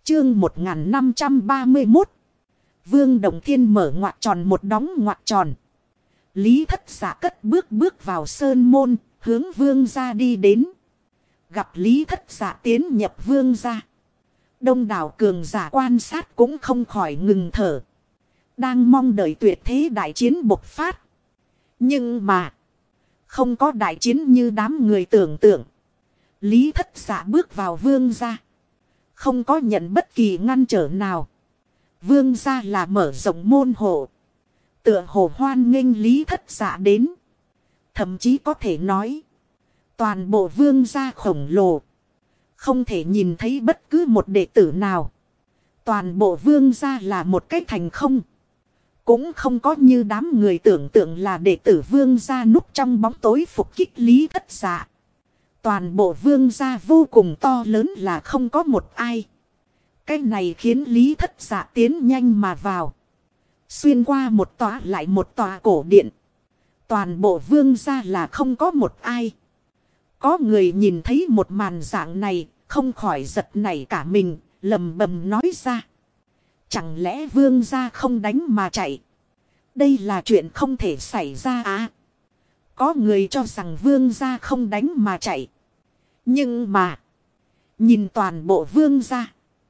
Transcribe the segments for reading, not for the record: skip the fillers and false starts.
Chương 1531. Vương Đồng Thiên mở ngoặc tròn một đóng ngoặc tròn. Lý Thất Dạ cất bước vào sơn môn, hướng vương gia đi đến. Gặp Lý Thất Dạ tiến nhập vương gia. Đông đảo cường giả quan sát cũng không khỏi ngừng thở. Đang mong đợi tuyệt thế đại chiến bộc phát. Nhưng mà, không có đại chiến như đám người tưởng tượng. Lý Thất Dạ bước vào vương gia, không có nhận bất kỳ ngăn trở nào. Vương gia là mở rộng môn hộ, tựa hồ hoan nghênh Lý Thất Dạ đến. Thậm chí có thể nói, toàn bộ vương gia khổng lồ, không thể nhìn thấy bất cứ một đệ tử nào. Toàn bộ vương gia là một cái thành không. Cũng không có như đám người tưởng tượng là đệ tử vương gia núp trong bóng tối phục kích Lý Thất Dạ. Toàn bộ vương gia vô cùng to lớn là không có một ai. Cái này khiến Lý Thất Dạ tiến nhanh mà vào. Xuyên qua một tòa lại một tòa cổ điện. Toàn bộ vương gia là không có một ai. Có người nhìn thấy một màn dạng này, không khỏi giật nảy cả mình, lầm bầm nói ra. Chẳng lẽ vương gia không đánh mà chạy? Đây là chuyện không thể xảy ra à? Có người cho rằng vương gia không đánh mà chạy. Nhưng mà, nhìn toàn bộ vương gia,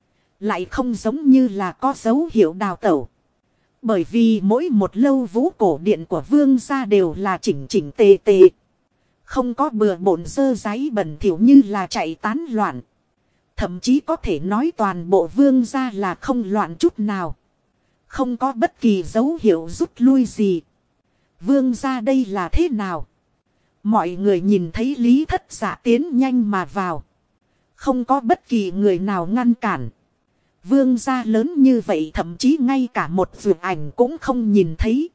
lại không giống như là có dấu hiệu đào tẩu. Bởi vì mỗi một lâu vũ cổ điện của vương gia đều là chỉnh chỉnh tề tề. Không có bừa bộn dơ dáy bẩn thỉu như là chạy tán loạn. Thậm chí có thể nói toàn bộ vương gia là không loạn chút nào. Không có bất kỳ dấu hiệu rút lui gì. Vương gia đây là thế nào? Mọi người nhìn thấy Lý Thất Dạ tiến nhanh mà vào. Không có bất kỳ người nào ngăn cản. Vương gia lớn như vậy thậm chí ngay cả một vượt ảnh cũng không nhìn thấy.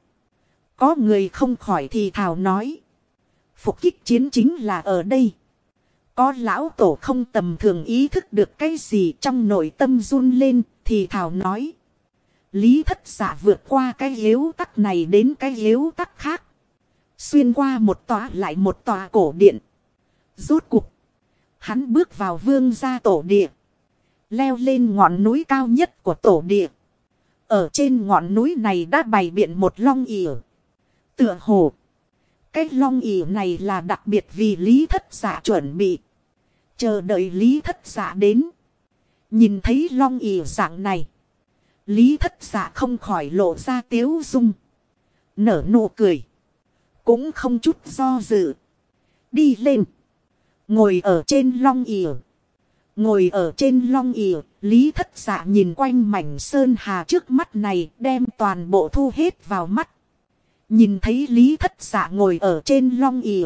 Có người không khỏi thì thào nói. Phục kích chiến chính là ở đây. Có lão tổ không tầm thường ý thức được cái gì trong nội tâm run lên thì thào nói. Lý Thất Dạ vượt qua cái yếu tắc này đến cái yếu tắc khác. Xuyên qua một tòa lại một tòa cổ điện. Rốt cuộc, hắn bước vào vương gia tổ địa. Leo lên ngọn núi cao nhất của tổ địa. Ở trên ngọn núi này đã bày biện một long ỉa. Tựa hồ, cái long ỉa này là đặc biệt vì Lý Thất Dạ chuẩn bị. Chờ đợi Lý Thất Dạ đến. Nhìn thấy long ỉa dạng này, Lý Thất Dạ không khỏi lộ ra tiếu dung. Nở nụ cười. Cũng không chút do dự. Đi lên. Ngồi ở trên long ỉa. Ngồi ở trên long ỉa, Lý Thất Dạ nhìn quanh mảnh sơn hà trước mắt này, đem toàn bộ thu hết vào mắt. Nhìn thấy Lý Thất Dạ ngồi ở trên long ỉa,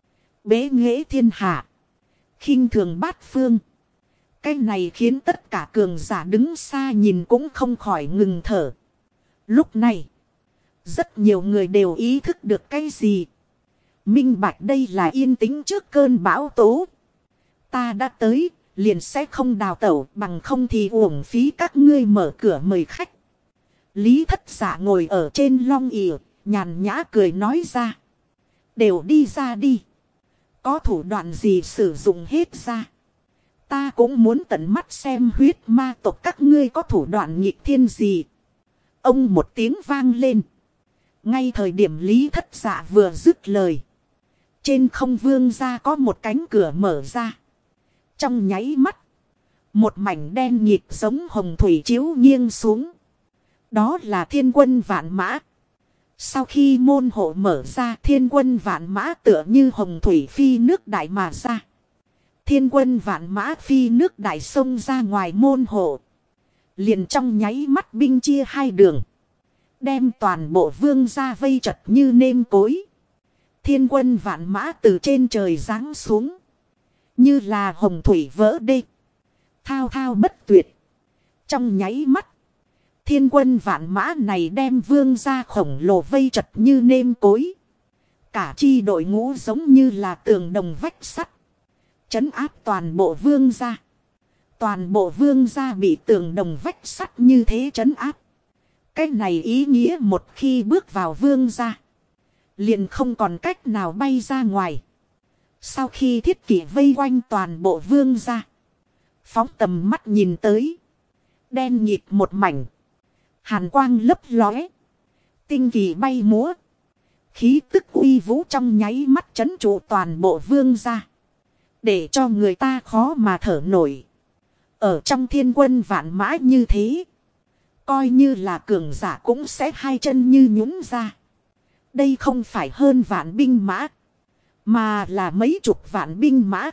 bế nghệ thiên hạ, khinh thường bát phương. Cái này khiến tất cả cường giả đứng xa nhìn cũng không khỏi ngừng thở. Lúc này, rất nhiều người đều ý thức được cái gì. Minh bạch đây là yên tĩnh trước cơn bão tố. Ta đã tới, liền sẽ không đào tẩu, bằng không thì uổng phí các ngươi mở cửa mời khách. Lý Thất Dạ ngồi ở trên long ỉa, nhàn nhã cười nói ra. Đều đi ra đi. Có thủ đoạn gì sử dụng hết ra. Ta cũng muốn tận mắt xem huyết ma tộc các ngươi có thủ đoạn nghịch thiên gì. Ông một tiếng vang lên. Ngay thời điểm Lý Thất Dạ vừa dứt lời. Trên không vương ra có một cánh cửa mở ra. Trong nháy mắt. Một mảnh đen nhịp giống hồng thủy chiếu nghiêng xuống. Đó là thiên quân vạn mã. Sau khi môn hộ mở ra, thiên quân vạn mã tựa như hồng thủy phi nước đại mà ra. Thiên quân vạn mã phi nước đại sông ra ngoài môn hộ. Liền trong nháy mắt binh chia hai đường. Đem toàn bộ vương ra vây chật như nêm cối. Thiên quân vạn mã từ trên trời giáng xuống. Như là hồng thủy vỡ đê. Thao thao bất tuyệt. Trong nháy mắt. Thiên quân vạn mã này đem vương ra khổng lồ vây chật như nêm cối. Cả chi đội ngũ giống như là tường đồng vách sắt. Trấn áp toàn bộ vương ra. Toàn bộ vương ra bị tường đồng vách sắt như thế trấn áp. Cái này ý nghĩa một khi bước vào vương ra. Liền không còn cách nào bay ra ngoài. Sau khi thiết kỷ vây quanh toàn bộ vương ra. Phóng tầm mắt nhìn tới. Đen nhịt một mảnh. Hàn quang lấp lóe. Tinh kỳ bay múa. Khí tức uy vũ trong nháy mắt trấn trụ toàn bộ vương gia. Để cho người ta khó mà thở nổi. Ở trong thiên quân vạn mã như thế. Coi như là cường giả cũng sẽ hai chân như nhũn ra. Đây không phải hơn vạn binh mã. Mà là mấy chục vạn binh mã.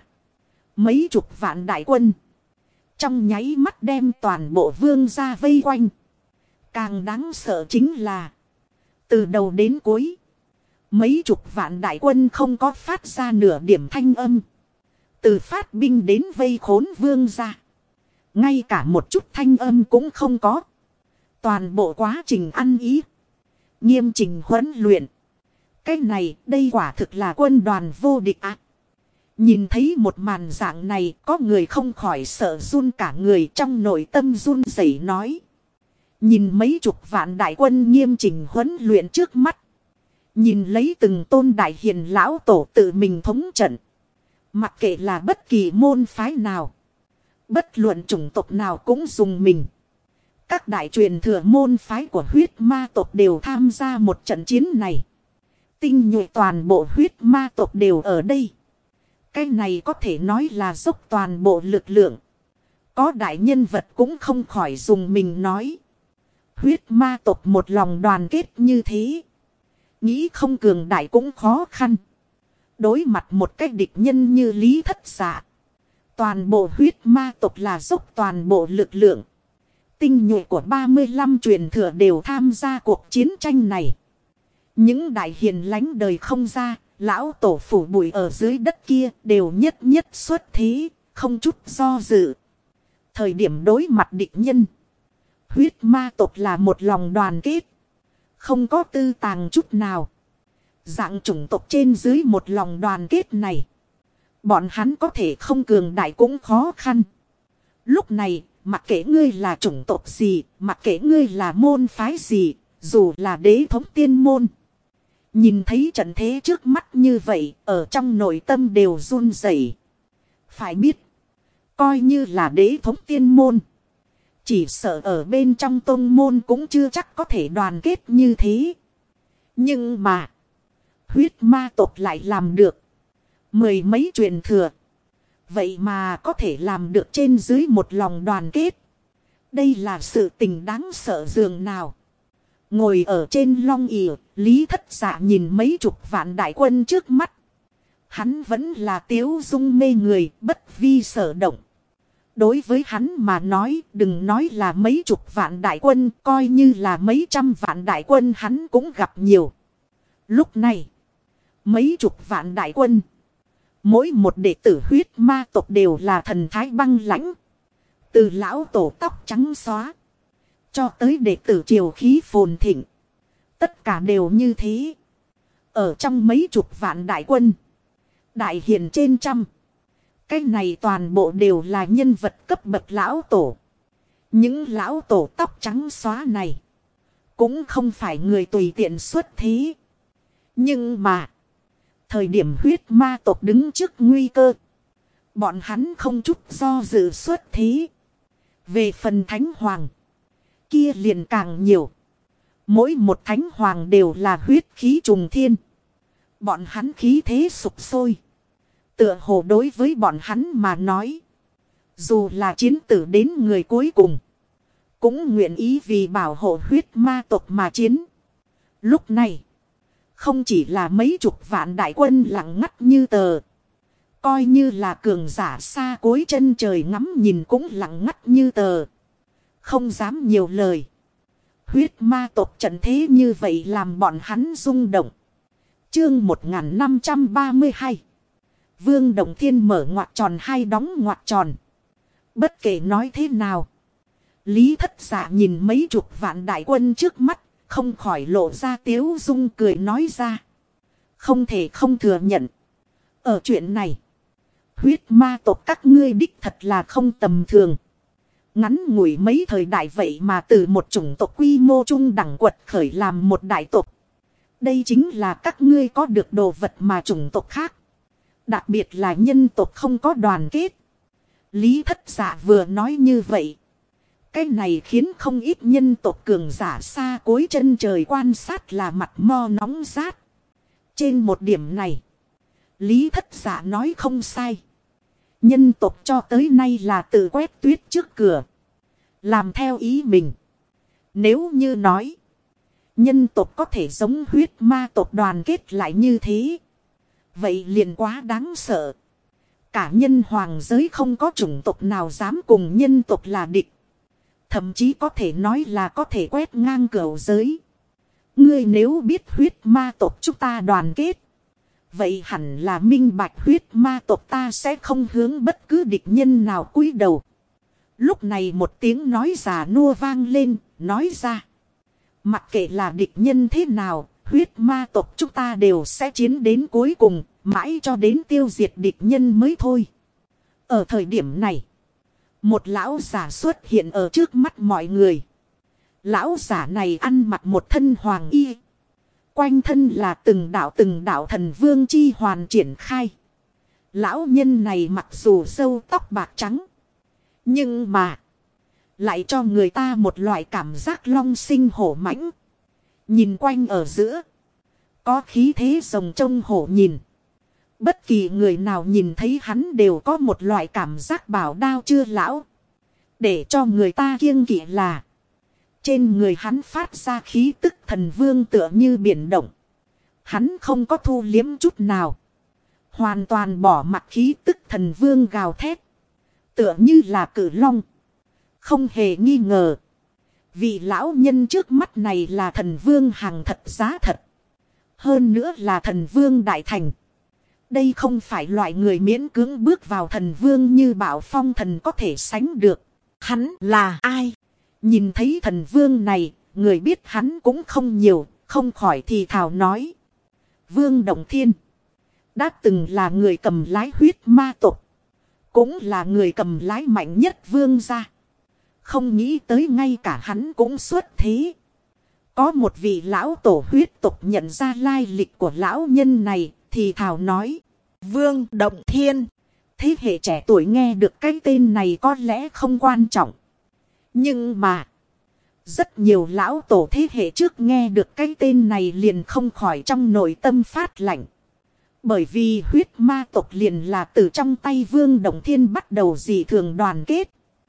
Mấy chục vạn đại quân. Trong nháy mắt đem toàn bộ vương gia vây quanh. Càng đáng sợ chính là. Từ đầu đến cuối. Mấy chục vạn đại quân không có phát ra nửa điểm thanh âm. Từ phát binh đến vây khốn vương gia. Ngay cả một chút thanh âm cũng không có. Toàn bộ quá trình ăn ý. Nghiêm trình huấn luyện. Cái này đây quả thực là quân đoàn vô địch ạ. Nhìn thấy một màn dạng này có người không khỏi sợ run cả người trong nội tâm run rẩy nói. Nhìn mấy chục vạn đại quân nghiêm trình huấn luyện trước mắt. Nhìn lấy từng tôn đại hiền lão tổ tự mình thống trận. Mặc kệ là bất kỳ môn phái nào. Bất luận chủng tộc nào cũng dùng mình. Các đại truyền thừa môn phái của huyết ma tộc đều tham gia một trận chiến này. Tinh nhuệ toàn bộ huyết ma tộc đều ở đây. Cái này có thể nói là dốc toàn bộ lực lượng. Có đại nhân vật cũng không khỏi dùng mình nói. Huyết ma tộc một lòng đoàn kết như thế. Nghĩ không cường đại cũng khó khăn. Đối mặt một cái địch nhân như Lý Thất Dạ. Toàn bộ huyết ma tộc là dốc toàn bộ lực lượng. Tinh nhuệ của 35 truyền thừa đều tham gia cuộc chiến tranh này. Những đại hiền lánh đời không ra, lão tổ phủ bụi ở dưới đất kia đều nhất nhất xuất thế, không chút do dự. Thời điểm đối mặt địch nhân, huyết ma tộc là một lòng đoàn kết, không có tư tàng chút nào. Dạng chủng tộc trên dưới một lòng đoàn kết này, bọn hắn có thể không cường đại cũng khó khăn. Lúc này, mặc kệ ngươi là chủng tộc gì, mặc kệ ngươi là môn phái gì, dù là đế thống tiên môn. Nhìn thấy trận thế trước mắt như vậy, ở trong nội tâm đều run rẩy. Phải biết, coi như là đế thống tiên môn. Chỉ sợ ở bên trong tông môn cũng chưa chắc có thể đoàn kết như thế. Nhưng mà, huyết ma tộc lại làm được. Mười mấy truyền thừa. Vậy mà có thể làm được trên dưới một lòng đoàn kết. Đây là sự tình đáng sợ dường nào. Ngồi ở trên long ỷ, Lý Thất Dạ nhìn mấy chục vạn đại quân trước mắt. Hắn vẫn là tiếu dung mê người, bất vi sở động. Đối với hắn mà nói, đừng nói là mấy chục vạn đại quân, coi như là mấy trăm vạn đại quân hắn cũng gặp nhiều. Lúc này, mấy chục vạn đại quân. Mỗi một đệ tử huyết ma tộc đều là thần thái băng lãnh. Từ lão tổ tóc trắng xóa. Cho tới đệ tử triều khí phồn thịnh. Tất cả đều như thế. Ở trong mấy chục vạn đại quân. Đại hiền trên trăm. Cái này toàn bộ đều là nhân vật cấp bậc lão tổ. Những lão tổ tóc trắng xóa này. Cũng không phải người tùy tiện xuất thế. Nhưng mà. Thời điểm huyết ma tộc đứng trước nguy cơ. Bọn hắn không chút do dự xuất thế. Về phần thánh hoàng. Kia liền càng nhiều. Mỗi một thánh hoàng đều là huyết khí trùng thiên. Bọn hắn khí thế sục sôi. Tựa hồ đối với bọn hắn mà nói. Dù là chiến tử đến người cuối cùng. Cũng nguyện ý vì bảo hộ huyết ma tộc mà chiến. Lúc này. Không chỉ là mấy chục vạn đại quân lặng ngắt như tờ. Coi như là cường giả xa cuối chân trời ngắm nhìn cũng lặng ngắt như tờ. Không dám nhiều lời. Huyết ma tộc trận thế như vậy làm bọn hắn rung động. Chương 1532. Vương Động Thiên mở ngoặc tròn hay đóng ngoặc tròn. Bất kể nói thế nào. Lý Thất Dạ nhìn mấy chục vạn đại quân trước mắt. Không khỏi lộ ra tiếu dung cười nói ra. Không thể không thừa nhận. Ở chuyện này. Huyết ma tộc các ngươi đích thật là không tầm thường. Ngắn ngủi mấy thời đại vậy mà từ một chủng tộc quy mô trung đẳng quật khởi làm một đại tộc. Đây chính là các ngươi có được đồ vật mà chủng tộc khác. Đặc biệt là nhân tộc không có đoàn kết. Lý Thất Dạ vừa nói như vậy. Cái này khiến không ít nhân tộc cường giả xa cuối chân trời quan sát là mặt mo nóng rát. Trên một điểm này, Lý Thất Dạ nói không sai. Nhân tộc cho tới nay là tự quét tuyết trước cửa, làm theo ý mình. Nếu như nói, nhân tộc có thể giống huyết ma tộc đoàn kết lại như thế, vậy liền quá đáng sợ. Cả nhân hoàng giới không có chủng tộc nào dám cùng nhân tộc là địch. Thậm chí có thể nói là có thể quét ngang cửu giới. Ngươi nếu biết huyết ma tộc chúng ta đoàn kết, vậy hẳn là minh bạch huyết ma tộc ta sẽ không hướng bất cứ địch nhân nào cúi đầu. Lúc này một tiếng nói già nua vang lên, nói ra. Mặc kệ là địch nhân thế nào, huyết ma tộc chúng ta đều sẽ chiến đến cuối cùng, mãi cho đến tiêu diệt địch nhân mới thôi. Ở thời điểm này, một lão giả xuất hiện ở trước mắt mọi người. Lão giả này ăn mặc một thân hoàng y. Quanh thân là từng đạo thần vương chi hoàn triển khai. Lão nhân này mặc dù râu tóc bạc trắng, nhưng mà lại cho người ta một loại cảm giác long sinh hổ mãnh. Nhìn quanh ở giữa, có khí thế rồng trông hổ nhìn. Bất kỳ người nào nhìn thấy hắn đều có một loại cảm giác bảo đao chưa lão. Để cho người ta kiêng kỵ là trên người hắn phát ra khí tức thần vương tựa như biển động. Hắn không có thu liếm chút nào, hoàn toàn bỏ mặc khí tức thần vương gào thét, tựa như là cử long. Không hề nghi ngờ, vị lão nhân trước mắt này là thần vương hàng thật giá thật. Hơn nữa là thần vương đại thành. Đây không phải loại người miễn cưỡng bước vào thần vương như Bảo Phong thần có thể sánh được. Hắn là ai? Nhìn thấy thần vương này, người biết hắn cũng không nhiều, không khỏi thì thào nói. Vương Động Thiên đã từng là người cầm lái huyết ma tộc, cũng là người cầm lái mạnh nhất vương gia. Không nghĩ tới ngay cả hắn cũng xuất thế. Có một vị lão tổ huyết tộc nhận ra lai lịch của lão nhân này, thì thào nói. Vương Động Thiên. Thế hệ trẻ tuổi nghe được cái tên này có lẽ không quan trọng. Nhưng mà, rất nhiều lão tổ thế hệ trước nghe được cái tên này liền không khỏi trong nội tâm phát lạnh. Bởi vì huyết ma tộc liền là từ trong tay Vương Động Thiên bắt đầu dị thường đoàn kết.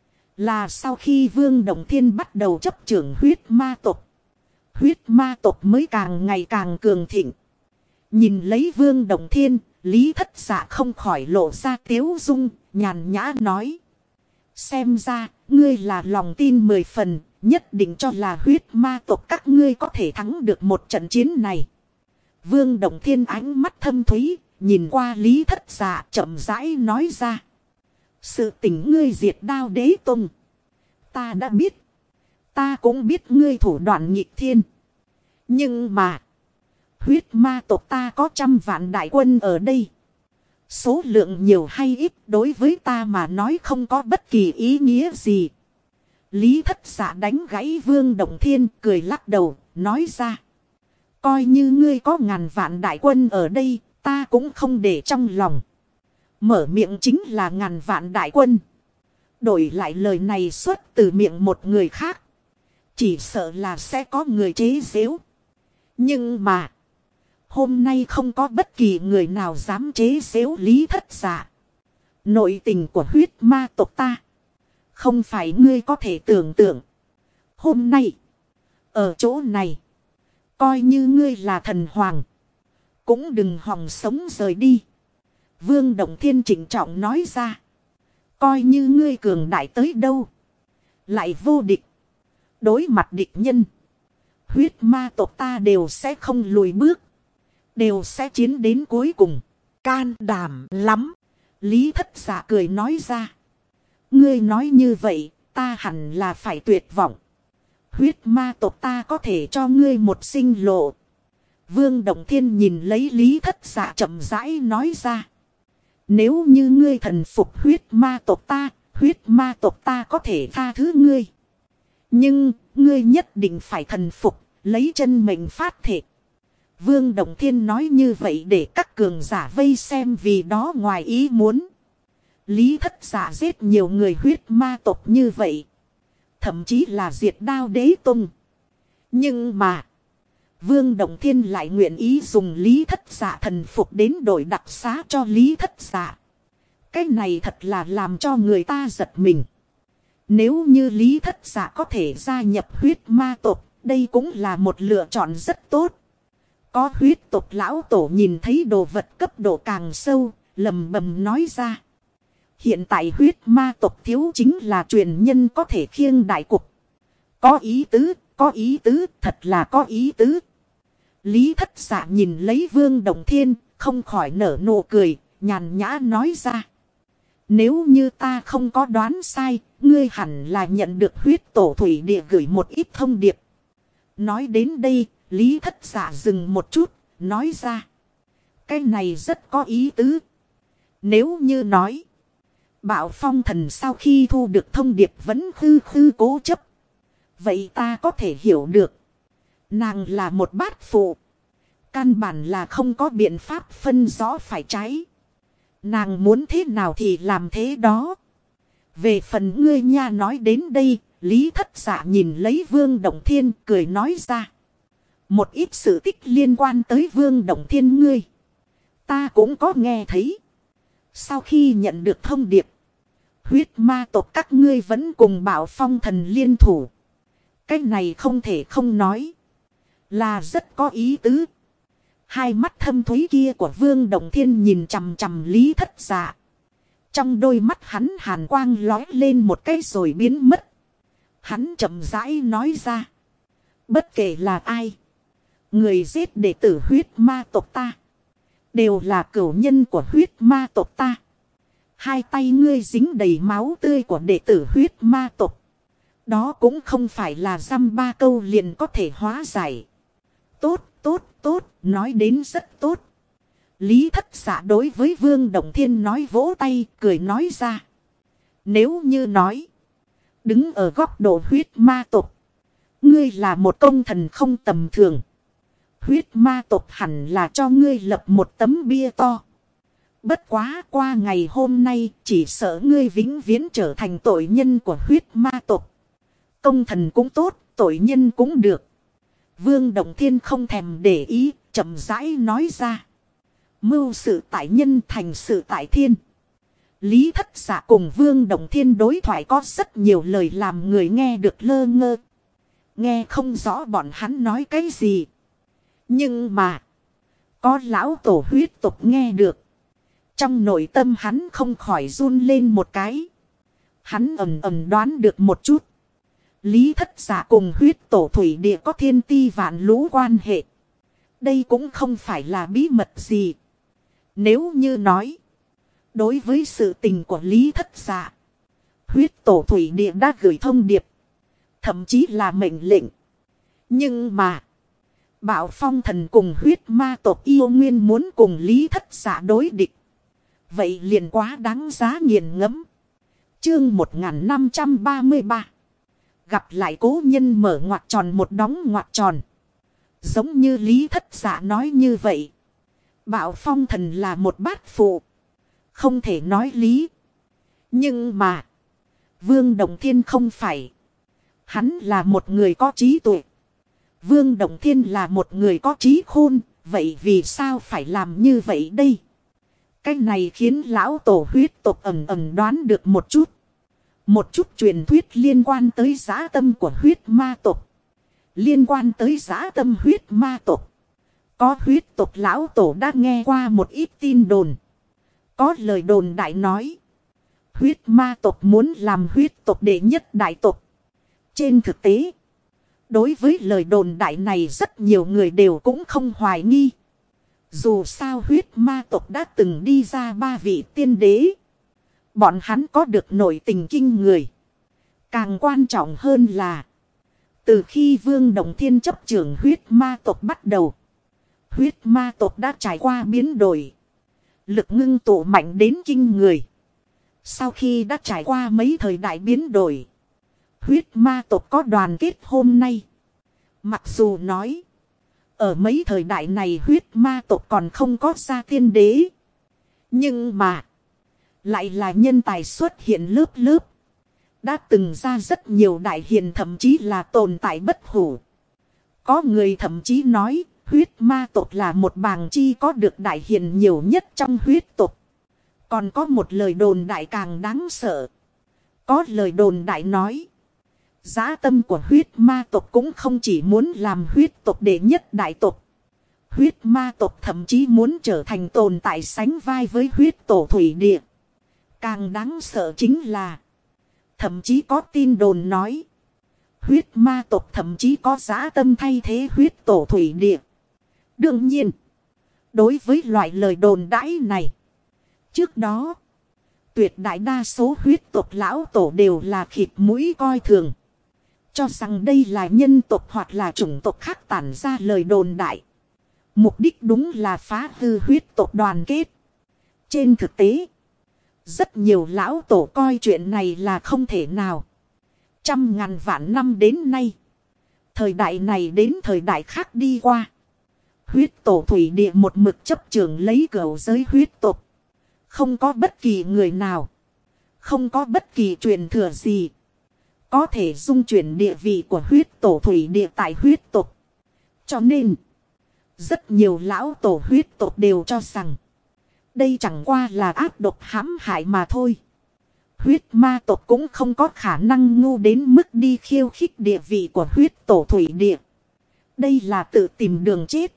Là sau khi Vương Động Thiên bắt đầu chấp trưởng huyết ma tộc, huyết ma tộc mới càng ngày càng cường thịnh. Nhìn lấy Vương Động Thiên, Lý Thất Dạ không khỏi lộ ra tiếu dung, nhàn nhã nói. Xem ra, ngươi là lòng tin 10 phần, nhất định cho là huyết ma tộc các ngươi có thể thắng được một trận chiến này. Vương Động Thiên ánh mắt thâm thúy, nhìn qua Lý Thất Dạ chậm rãi nói ra. Sự tình ngươi diệt Đao Đế Tông, ta đã biết. Ta cũng biết ngươi thủ đoạn nghịch thiên. Nhưng mà, huyết ma tộc ta có 100 vạn đại quân ở đây. Số lượng nhiều hay ít đối với ta mà nói không có bất kỳ ý nghĩa gì. Lý Thất Dạ đánh gãy Vương Động Thiên, cười lắc đầu, nói ra. Coi như ngươi có 1000 vạn đại quân ở đây, ta cũng không để trong lòng. Mở miệng chính là 1000 vạn đại quân. Đổi lại lời này xuất từ miệng một người khác, chỉ sợ là sẽ có người chế giễu. Nhưng mà, hôm nay không có bất kỳ người nào dám chế giễu Lý Thất Dạ. Nội tình của huyết ma tộc ta, không phải ngươi có thể tưởng tượng. Hôm nay, ở chỗ này, coi như ngươi là thần hoàng, cũng đừng hòng sống rời đi. Vương Động Thiên trịnh trọng nói ra. Coi như ngươi cường đại tới đâu, lại vô địch. Đối mặt địch nhân, huyết ma tộc ta đều sẽ không lùi bước, đều sẽ chiến đến cuối cùng. Can đảm lắm. Lý Thất Dạ cười nói ra. Ngươi nói như vậy, ta hẳn là phải tuyệt vọng. Huyết ma tộc ta có thể cho ngươi một sinh lộ. Vương Động Thiên nhìn lấy Lý Thất Dạ chậm rãi nói ra. Nếu như ngươi thần phục huyết ma tộc ta có thể tha thứ ngươi. Nhưng, ngươi nhất định phải thần phục, lấy chân mệnh phát thể. Vương Động Thiên nói như vậy để các cường giả vây xem, vì đó ngoài ý muốn. Lý Thất Dạ giết nhiều người huyết ma tộc như vậy, thậm chí là diệt Đao Đế Tông. Nhưng mà, Vương Động Thiên lại nguyện ý dùng Lý Thất Dạ thần phục đến đổi đặc xá cho Lý Thất Dạ. Cái này thật là làm cho người ta giật mình. Nếu như Lý Thất Dạ có thể gia nhập huyết ma tộc, đây cũng là một lựa chọn rất tốt. Có huyết tộc lão tổ nhìn thấy đồ vật cấp độ càng sâu, lầm bầm nói ra. Hiện tại huyết ma tộc thiếu chính là truyền nhân có thể khiêng đại cục. Có ý tứ, thật là có ý tứ. Lý Thất Dạ nhìn lấy Vương Động Thiên, không khỏi nở nụ cười, nhàn nhã nói ra. Nếu như ta không có đoán sai, ngươi hẳn là nhận được huyết tổ thủy địa gửi một ít thông điệp. Nói đến đây, Lý Thất Dạ dừng một chút, nói ra. Cái này rất có ý tứ. Nếu như nói, Bạo Phong Thần sau khi thu được thông điệp vẫn khư cố chấp. Vậy ta có thể hiểu được. Nàng là một bát phụ. Căn bản là không có biện pháp phân rõ phải trái. Nàng muốn thế nào thì làm thế đó. Về phần ngươi nha, nói đến đây, Lý Thất Dạ nhìn lấy Vương Động Thiên cười nói ra. Một ít sự tích liên quan tới Vương Động Thiên ngươi, ta cũng có nghe thấy. Sau khi nhận được thông điệp, huyết ma tộc các ngươi vẫn cùng Bạo Phong Thần liên thủ. Cái này không thể không nói, là rất có ý tứ. Hai mắt thâm thúy kia của Vương Động Thiên nhìn chằm chằm Lý Thất Dạ. Trong đôi mắt hắn hàn quang lóe lên một cái rồi biến mất. Hắn chậm rãi nói ra. Bất kể là ai, người giết đệ tử huyết ma tộc ta, đều là cửu nhân của huyết ma tộc ta. Hai tay ngươi dính đầy máu tươi của đệ tử huyết ma tộc, đó cũng không phải là dăm ba câu liền có thể hóa giải. Tốt, nói đến rất tốt. Lý Thất Dạ đối với Vương Động Thiên nói, vỗ tay, cười nói ra. Nếu như nói, đứng ở góc độ huyết ma tộc, ngươi là một công thần không tầm thường. Huyết ma tộc hẳn là cho ngươi lập một tấm bia to. Bất quá qua ngày hôm nay, chỉ sợ ngươi vĩnh viễn trở thành tội nhân của huyết ma tộc. Công thần cũng tốt, tội nhân cũng được. Vương Động Thiên không thèm để ý, chậm rãi nói ra. Mưu sự tại nhân, thành sự tại thiên. Lý Thất Dạ cùng Vương Động Thiên đối thoại có rất nhiều lời làm người nghe được lơ ngơ. Nghe không rõ bọn hắn nói cái gì. Nhưng mà, có lão tổ huyết tộc nghe được. Trong nội tâm hắn không khỏi run lên một cái. Hắn ầm đoán được một chút. Lý Thất Dạ cùng huyết tổ thủy địa có thiên ti vạn lũ quan hệ. Đây cũng không phải là bí mật gì. Nếu như nói, đối với sự tình của Lý Thất Dạ, huyết tổ thủy địa đã gửi thông điệp, thậm chí là mệnh lệnh. Nhưng mà, Bạo Phong Thần cùng huyết ma tộc yêu nguyên muốn cùng Lý Thất Dạ đối địch. Vậy liền quá đáng giá nghiền ngẫm. Chương 1533. Gặp lại cố nhân mở ngoặc tròn một đóng ngoặc tròn. Giống như Lý Thất Dạ nói như vậy, Bạo Phong Thần là một bát phụ, không thể nói lý. Nhưng mà, Vương Động Thiên không phải. Hắn là một người có trí tuệ. Vương Động Thiên là một người có trí khôn. Vậy vì sao phải làm như vậy đây? Cái này khiến lão tổ huyết tộc ầm đoán được một chút. Một chút truyền thuyết liên quan tới dã tâm của huyết ma tộc. Liên quan tới dã tâm huyết ma tộc, có huyết tộc lão tổ đã nghe qua một ít tin đồn. Có lời đồn đại nói, huyết ma tộc muốn làm huyết tộc đệ nhất đại tộc. Trên thực tế, đối với lời đồn đại này rất nhiều người đều cũng không hoài nghi. Dù sao huyết ma tộc đã từng đi ra 3 vị tiên đế. Bọn hắn có được nội tình kinh người. Càng quan trọng hơn là, từ khi Vương Động Thiên chấp trưởng huyết ma tộc bắt đầu, huyết ma tộc đã trải qua biến đổi. Lực ngưng tụ mạnh đến kinh người. Sau khi đã trải qua mấy thời đại biến đổi, huyết ma tộc có đoàn kết hôm nay. Mặc dù nói, ở mấy thời đại này huyết ma tộc còn không có ra tiên đế. Nhưng mà, lại là nhân tài xuất hiện lớp lớp. Đã từng ra rất nhiều đại hiền thậm chí là tồn tại bất hủ. Có người thậm chí nói huyết ma tộc là một bàng chi có được đại hiền nhiều nhất trong huyết tộc. Còn có một lời đồn đại càng đáng sợ. Có lời đồn đại nói. Dã tâm của huyết ma tộc cũng không chỉ muốn làm huyết tộc đệ nhất đại tộc. Huyết ma tộc thậm chí muốn trở thành tồn tại sánh vai với huyết tổ thủy địa. Càng đáng sợ chính là. Thậm chí có tin đồn nói. Huyết ma tộc thậm chí có dã tâm thay thế huyết tổ thủy địa. Đương nhiên. Đối với loại lời đồn đãi này. Trước đó. Tuyệt đại đa số huyết tộc lão tổ đều là khịt mũi coi thường. Cho rằng đây là nhân tộc hoặc là chủng tộc khác tản ra lời đồn đại. Mục đích đúng là phá hư huyết tộc đoàn kết. Trên thực tế. Rất nhiều lão tổ coi chuyện này là không thể nào. Trăm ngàn vạn năm đến nay. Thời đại này đến thời đại khác đi qua. Huyết tổ thủy địa một mực chấp trường lấy cửu giới huyết tộc. Không có bất kỳ người nào. Không có bất kỳ truyền thừa gì. Có thể dung chuyển địa vị của huyết tổ thủy địa tại huyết tộc. Cho nên. Rất nhiều lão tổ huyết tộc đều cho rằng. Đây chẳng qua là ác độc hãm hại mà thôi. Huyết ma tộc cũng không có khả năng ngu đến mức đi khiêu khích địa vị của huyết tổ thủy địa. Đây là tự tìm đường chết.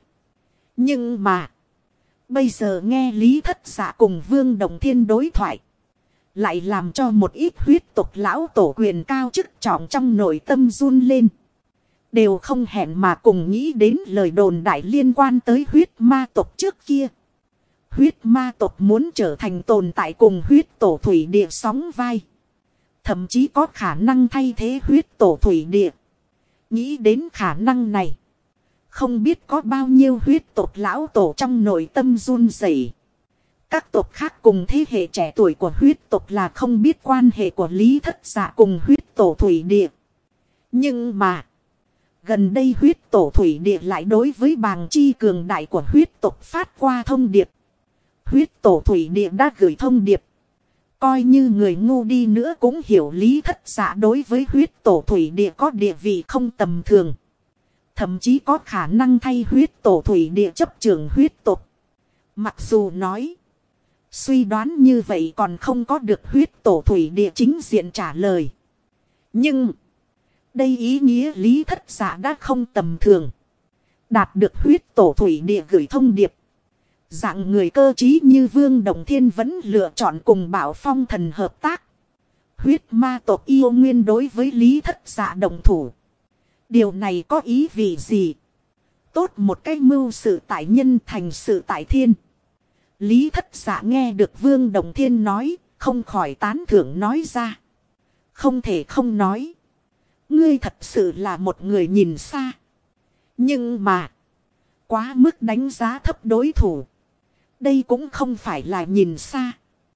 Nhưng mà. Bây giờ nghe Lý Thất Dạ cùng Vương Đồng Thiên đối thoại. Lại làm cho một ít huyết tộc lão tổ quyền cao chức trọng trong nội tâm run lên. Đều không hẹn mà cùng nghĩ đến lời đồn đại liên quan tới huyết ma tộc trước kia. Huyết ma tộc muốn trở thành tồn tại cùng huyết tổ thủy địa sóng vai. Thậm chí có khả năng thay thế huyết tổ thủy địa. Nghĩ đến khả năng này. Không biết có bao nhiêu huyết tộc lão tổ trong nội tâm run rẩy. Các tộc khác cùng thế hệ trẻ tuổi của huyết tộc là không biết quan hệ của Lý Thất Dạ cùng huyết tổ thủy địa. Nhưng mà. Gần đây huyết tổ thủy địa lại đối với bàng chi cường đại của huyết tộc phát qua thông điệp. Huyết tổ thủy địa đã gửi thông điệp. Coi như người ngu đi nữa cũng hiểu Lý Thất Dạ đối với huyết tổ thủy địa có địa vị không tầm thường. Thậm chí có khả năng thay huyết tổ thủy địa chấp trưởng huyết tộc. Mặc dù nói. Suy đoán như vậy còn không có được huyết tổ thủy địa chính diện trả lời. Nhưng. Đây ý nghĩa Lý Thất Dạ đã không tầm thường. Đạt được huyết tổ thủy địa gửi thông điệp. Dạng người cơ trí như Vương Đồng Thiên vẫn lựa chọn cùng Bảo Phong Thần hợp tác. Huyết ma tộc yêu nguyên đối với Lý Thất Dạ đồng thủ. Điều này có ý vị gì? Tốt một cái mưu sự tại nhân thành sự tại thiên. Lý Thất Dạ nghe được Vương Đồng Thiên nói, không khỏi tán thưởng nói ra. Không thể không nói. Ngươi thật sự là một người nhìn xa. Nhưng mà. Quá mức đánh giá thấp đối thủ. Đây cũng không phải là nhìn xa.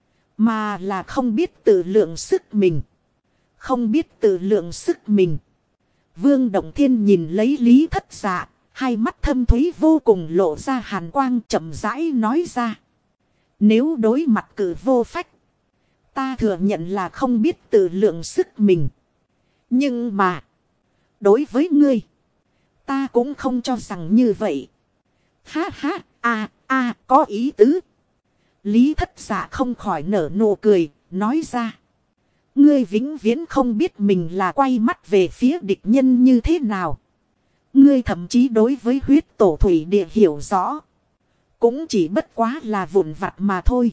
Mà là không biết tự lượng sức mình. Không biết tự lượng sức mình. Vương Đồng Thiên nhìn lấy Lý Thất Dạ. Hai mắt thâm thúy vô cùng lộ ra hàn quang chậm rãi nói ra. Nếu đối mặt cử vô phách. Ta thừa nhận là không biết tự lượng sức mình. Nhưng mà. Đối với ngươi. Ta cũng không cho rằng như vậy. Ha ha, có ý tứ. Lý Thất Dạ không khỏi nở nụ cười, nói ra. Ngươi vĩnh viễn không biết mình là quay mắt về phía địch nhân như thế nào. Ngươi thậm chí đối với huyết tổ thủy địa hiểu rõ. Cũng chỉ bất quá là vụn vặt mà thôi.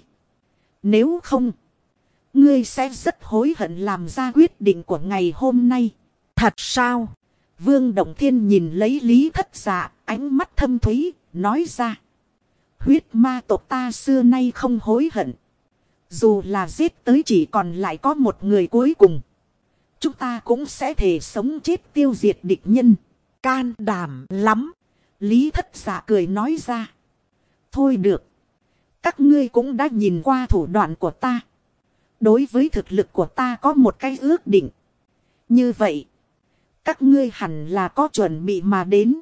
Nếu không, ngươi sẽ rất hối hận làm ra quyết định của ngày hôm nay. Thật sao? Vương Đồng Thiên nhìn lấy Lý Thất Dạ, ánh mắt thâm thúy, nói ra. Huyết ma tộc ta xưa nay không hối hận. Dù là giết tới chỉ còn lại có một người cuối cùng. Chúng ta cũng sẽ thể sống chết tiêu diệt địch nhân. Can đảm lắm. Lý Thất Dạ cười nói ra. Thôi được. Các ngươi cũng đã nhìn qua thủ đoạn của ta. Đối với thực lực của ta có một cái ước định. Như vậy. Các ngươi hẳn là có chuẩn bị mà đến.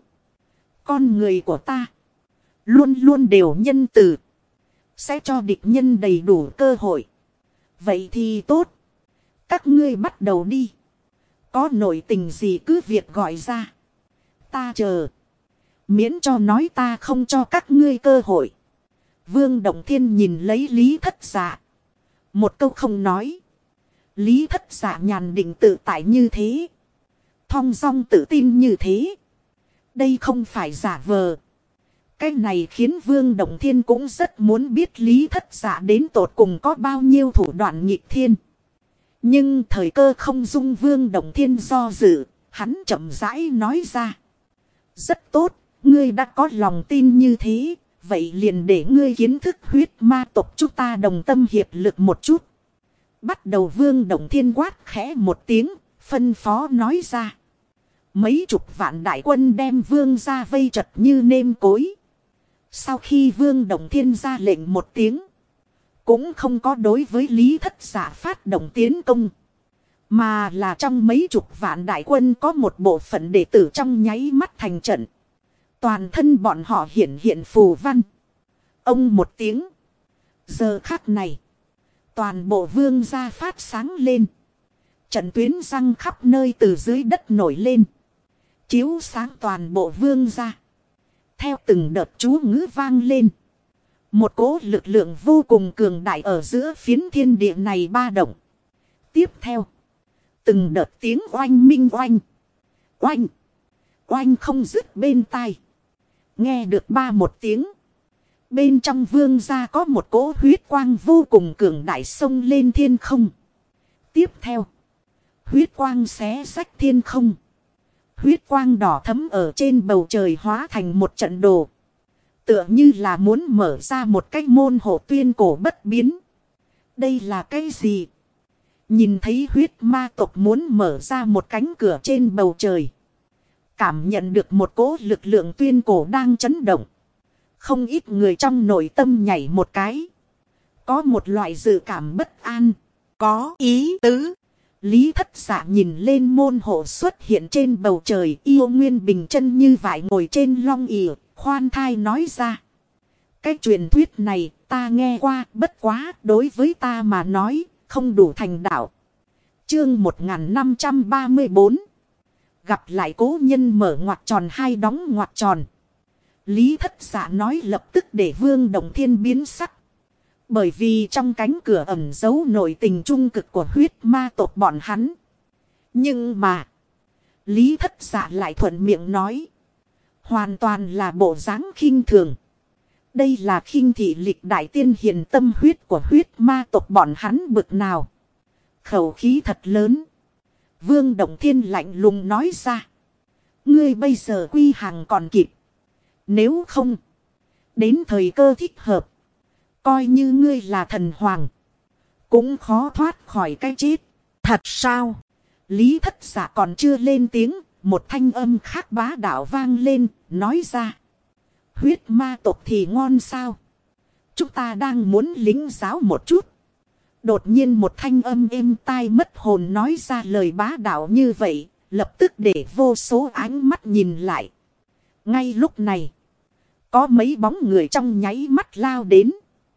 Con người của ta. Luôn luôn đều nhân từ. Sẽ cho địch nhân đầy đủ cơ hội. Vậy thì tốt. Các ngươi bắt đầu đi. Có nội tình gì cứ việc gọi ra. Ta chờ. Miễn cho nói ta không cho các ngươi cơ hội. Vương Động Thiên nhìn lấy Lý Thất Dạ. Một câu không nói. Lý Thất Dạ nhàn định tự tại như thế. Thong dong tự tin như thế. Đây không phải giả vờ. Cái này khiến Vương Động Thiên cũng rất muốn biết Lý Thất Dạ đến tột cùng có bao nhiêu thủ đoạn nghịch thiên. Nhưng thời cơ không dung Vương Động Thiên do dự. Hắn chậm rãi nói ra. Rất tốt, ngươi đã có lòng tin như thế. Vậy liền để ngươi kiến thức huyết ma tộc chúng ta đồng tâm hiệp lực một chút. Bắt đầu Vương Động Thiên quát khẽ một tiếng, phân phó nói ra. Mấy chục vạn đại quân đem Vương ra vây chật như nêm cối. Sau khi Vương Động Thiên ra lệnh một tiếng, cũng không có đối với Lý Thất Dạ phát động tiến công. Mà là trong mấy chục vạn đại quân có một bộ phận đệ tử trong nháy mắt thành trận. Toàn thân bọn họ hiện phù văn. Ông một tiếng. Giờ khắc này. Toàn bộ vương gia phát sáng lên. Trận tuyến răng khắp nơi từ dưới đất nổi lên. Chiếu sáng toàn bộ vương gia. Theo từng đợt chú ngữ vang lên. Một cỗ lực lượng vô cùng cường đại ở giữa phiến thiên địa này ba động. Tiếp theo. Từng đợt tiếng oanh minh oanh. Oanh. Oanh không dứt bên tai. Nghe được ba một tiếng. Bên trong vương gia có một cỗ huyết quang vô cùng cường đại sông lên thiên không. Tiếp theo. Huyết quang xé rách thiên không. Huyết quang đỏ thấm ở trên bầu trời hóa thành một trận đồ. Tựa như là muốn mở ra một cái môn hộ tuyên cổ bất biến. Đây là cái gì? Nhìn thấy huyết ma tộc muốn mở ra một cánh cửa trên bầu trời. Cảm nhận được một cỗ lực lượng tuyên cổ đang chấn động. Không ít người trong nội tâm nhảy một cái. Có một loại dự cảm bất an. Có ý tứ. Lý Thất Dạ nhìn lên môn hộ xuất hiện trên bầu trời. Yêu Nguyên bình chân như vải ngồi trên long ỷ, khoan thai nói ra. Cái truyền thuyết này ta nghe qua, bất quá đối với ta mà nói không đủ thành đạo. Chương 1534. Gặp lại cố nhân mở ngoặc tròn hai đóng ngoặc tròn. Lý Thất Dạ nói lập tức để Vương Động Thiên biến sắc. Bởi vì trong cánh cửa ẩn giấu nội tình trung cực của huyết ma tộc bọn hắn. Nhưng mà. Lý Thất Dạ lại thuận miệng nói. Hoàn toàn là bộ dáng khinh thường. Đây là khinh thị lịch đại tiên hiền tâm huyết của huyết ma tộc bọn hắn bực nào. Khẩu khí thật lớn. Vương Động Thiên lạnh lùng nói ra. Ngươi bây giờ quy hàng còn kịp. Nếu không. Đến thời cơ thích hợp. Coi như ngươi là thần hoàng. Cũng khó thoát khỏi cái chết. Thật sao? Lý Thất Dạ còn chưa lên tiếng. Một thanh âm khác bá đạo vang lên. Nói ra. Huyết ma tộc thì ngon sao? Chúng ta đang muốn lính giáo một chút. Đột nhiên một thanh âm êm tai mất hồn nói ra lời bá đạo như vậy. Lập tức để vô số ánh mắt nhìn lại. Ngay lúc này. Có mấy bóng người trong nháy mắt lao đến.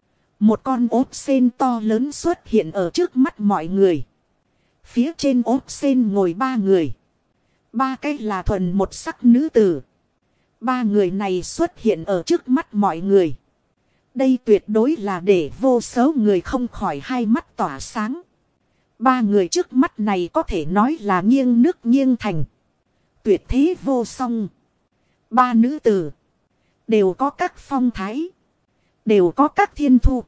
Một con ốp sên to lớn xuất hiện ở trước mắt mọi người. Phía trên ốp sên ngồi ba người. Ba cái là thuần một sắc nữ tử. Ba người này xuất hiện ở trước mắt mọi người. Đây tuyệt đối là để vô số người không khỏi hai mắt tỏa sáng. Ba người trước mắt này có thể nói là nghiêng nước nghiêng thành. Tuyệt thế vô song. Ba nữ tử. Đều có các phong thái. Đều có các thiên thu.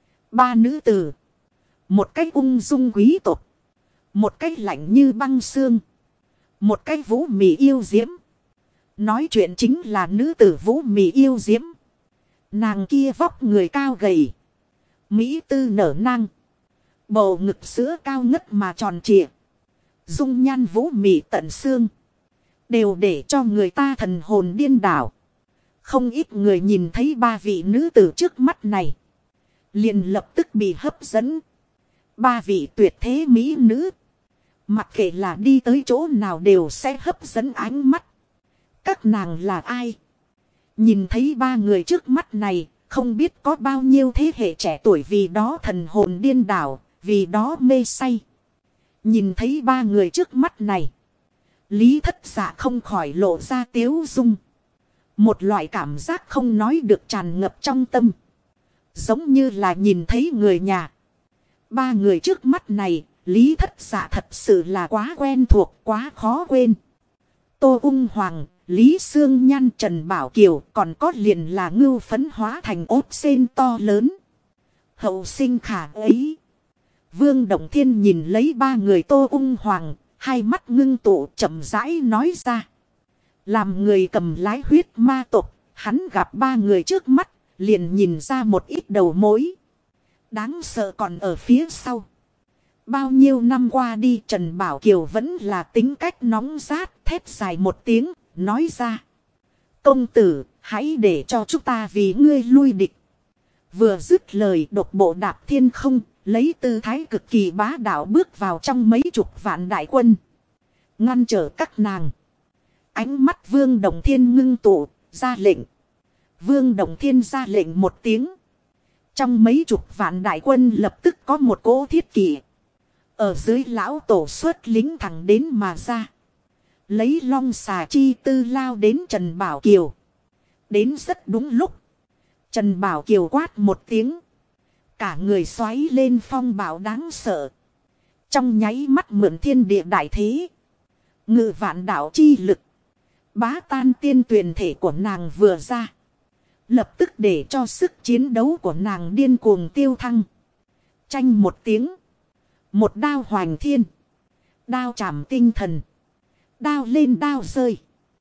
Ba nữ tử. Một cách ung dung quý tộc. Một cách lạnh như băng xương. Một cách vũ mị yêu diễm. Nói chuyện chính là nữ tử vũ mị yêu diễm. Nàng kia vóc người cao gầy. Mỹ tư nở nang. Bầu ngực sữa cao ngất mà tròn trịa. Dung nhan vũ mị tận xương. Đều để cho người ta thần hồn điên đảo. Không ít người nhìn thấy ba vị nữ tử trước mắt này. Liền lập tức bị hấp dẫn. Ba vị tuyệt thế mỹ nữ. Mặc kệ là đi tới chỗ nào đều sẽ hấp dẫn ánh mắt. Các nàng là ai? Nhìn thấy ba người trước mắt này. Không biết có bao nhiêu thế hệ trẻ tuổi vì đó thần hồn điên đảo. Vì đó mê say. Nhìn thấy ba người trước mắt này. Lý Thất Dạ không khỏi lộ ra tiếu dung. Một loại cảm giác không nói được tràn ngập trong tâm. Giống như là nhìn thấy người nhà. Ba người trước mắt này, Lý Thất Dạ thật sự là quá quen thuộc, quá khó quên. Tô Ung Hoàng, Lý Sương Nhan, Trần Bảo Kiều, còn có liền là ngưu phấn hóa thành ốt sen to lớn. Hậu sinh khả ấy. Vương Động Thiên nhìn lấy ba người Tô Ung Hoàng, hai mắt ngưng tụ chậm rãi nói ra. Làm người cầm lái huyết ma tộc, hắn gặp ba người trước mắt, liền nhìn ra một ít đầu mối. Đáng sợ còn ở phía sau. Bao nhiêu năm qua đi, Trần Bảo Kiều vẫn là tính cách nóng rát, thét dài một tiếng, nói ra. Công tử, hãy để cho chúng ta vì ngươi lui địch. Vừa dứt lời, độc bộ đạp thiên không, lấy tư thái cực kỳ bá đạo bước vào trong mấy chục vạn đại quân. Ngăn trở các nàng. Ánh mắt Vương Động Thiên ngưng tụ, ra lệnh. Vương Động Thiên ra lệnh một tiếng. Trong mấy chục vạn đại quân lập tức có một cỗ thiết kỵ. Ở dưới lão tổ xuất lính thẳng đến mà ra. Lấy long xà chi tư lao đến Trần Bảo Kiều. Đến rất đúng lúc. Trần Bảo Kiều quát một tiếng. Cả người xoáy lên phong bạo đáng sợ. Trong nháy mắt mượn thiên địa đại thế. Ngự vạn đạo chi lực. Bá tan tiên tuyển thể của nàng vừa ra. Lập tức để cho sức chiến đấu của nàng điên cuồng tiêu thăng. Tranh một tiếng. Một đao hoành thiên. Đao chạm tinh thần. Đao lên đao rơi.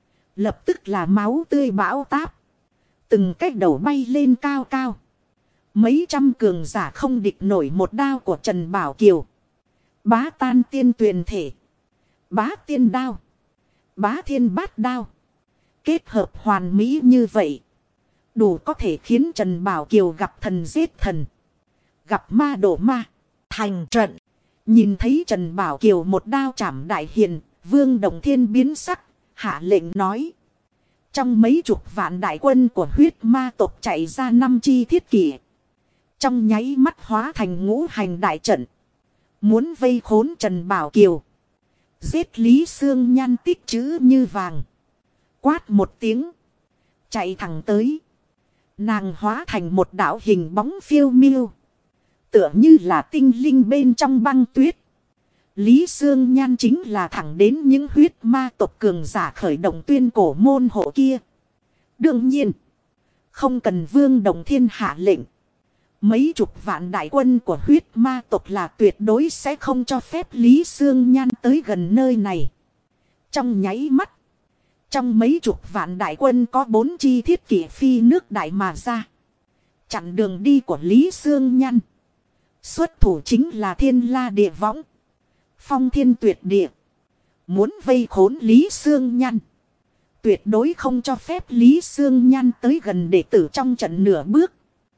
Lập tức là máu tươi bão táp. Từng cái đầu bay lên cao cao. Mấy trăm cường giả không địch nổi một đao của Trần Bảo Kiều. Bá tan tiên tuyển thể. Bá tiên đao. Bá thiên bát đao. Kết hợp hoàn mỹ như vậy. Đủ có thể khiến Trần Bảo Kiều gặp thần giết thần. Gặp ma đổ ma. Thành trận. Nhìn thấy Trần Bảo Kiều một đao chảm đại hiền. Vương Động Thiên biến sắc. Hạ lệnh nói. Trong mấy chục vạn đại quân của huyết ma tộc chạy ra 5 chi thiết kỷ. Trong nháy mắt hóa thành ngũ hành đại trận. Muốn vây khốn Trần Bảo Kiều. Giết Lý Sương Nhan tích chữ như vàng. Quát một tiếng. Chạy thẳng tới. Nàng hóa thành một đạo hình bóng phiêu miêu. Tựa như là tinh linh bên trong băng tuyết. Lý Sương Nhan chính là thẳng đến những huyết ma tộc cường giả khởi động tuyên cổ môn hộ kia. Đương nhiên. Không cần Vương Động Thiên hạ lệnh. Mấy chục vạn đại quân của huyết ma tộc là tuyệt đối sẽ không cho phép Lý Sương Nhan tới gần nơi này. Trong nháy mắt. Trong mấy chục vạn đại quân có 4 chi thiết kỷ phi nước đại mà ra. Chặn đường đi của Lý Sương Nhan. Xuất thủ chính là Thiên La Địa Võng. Phong Thiên Tuyệt Địa. Muốn vây khốn Lý Sương Nhan. Tuyệt đối không cho phép Lý Sương Nhan tới gần đệ tử trong trận nửa bước.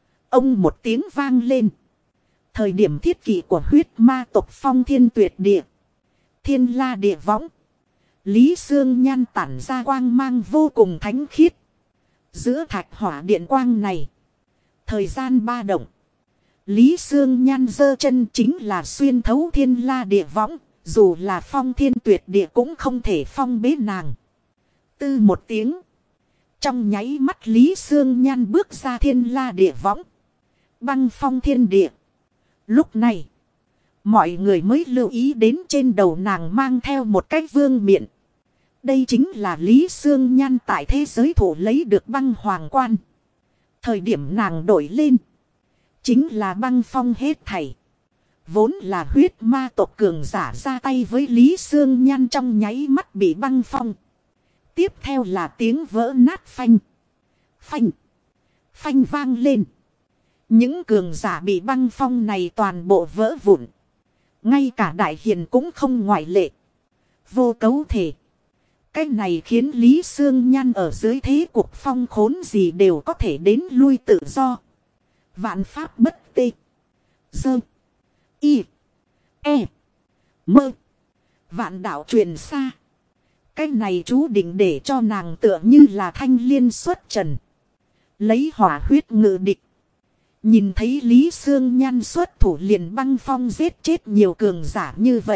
Ông một tiếng vang lên. Thời điểm thiết kỷ của huyết ma tộc Phong Thiên Tuyệt Địa. Thiên La Địa Võng. Lý Sương Nhan tản ra quang mang vô cùng thánh khiết. Giữa thạch hỏa điện quang này. Thời gian ba động. Lý Sương Nhan giơ chân chính là xuyên thấu Thiên La Địa Võng. Dù là Phong Thiên Tuyệt Địa cũng không thể phong bế nàng. Tư một tiếng. Trong nháy mắt Lý Sương Nhan bước ra Thiên La Địa Võng. Băng phong thiên địa. Lúc này. Mọi người mới lưu ý đến trên đầu nàng mang theo một cái vương miện. Đây chính là Lý Sương Nhan tại thế giới thủ lấy được băng hoàng quan. Thời điểm nàng đổi lên. Chính là băng phong hết thảy. Vốn là huyết ma tộc cường giả ra tay với Lý Sương Nhan trong nháy mắt bị băng phong. Tiếp theo là tiếng vỡ nát phanh. Phanh. Phanh vang lên. Những cường giả bị băng phong này toàn bộ vỡ vụn. Ngay cả đại hiền cũng không ngoại lệ. Vô cấu thể. Cái này khiến Lý Sương Nhan ở dưới thế cuộc phong khốn gì đều có thể đến lui tự do. Vạn pháp bất tê. Dơ. Y. E. Mơ. Vạn đạo truyền xa. Cái này chú định để cho nàng tựa như là thanh liên xuất trần. Lấy hỏa huyết ngự địch. Nhìn thấy Lý Sương Nhan xuất thủ liền băng phong giết chết nhiều cường giả như vậy.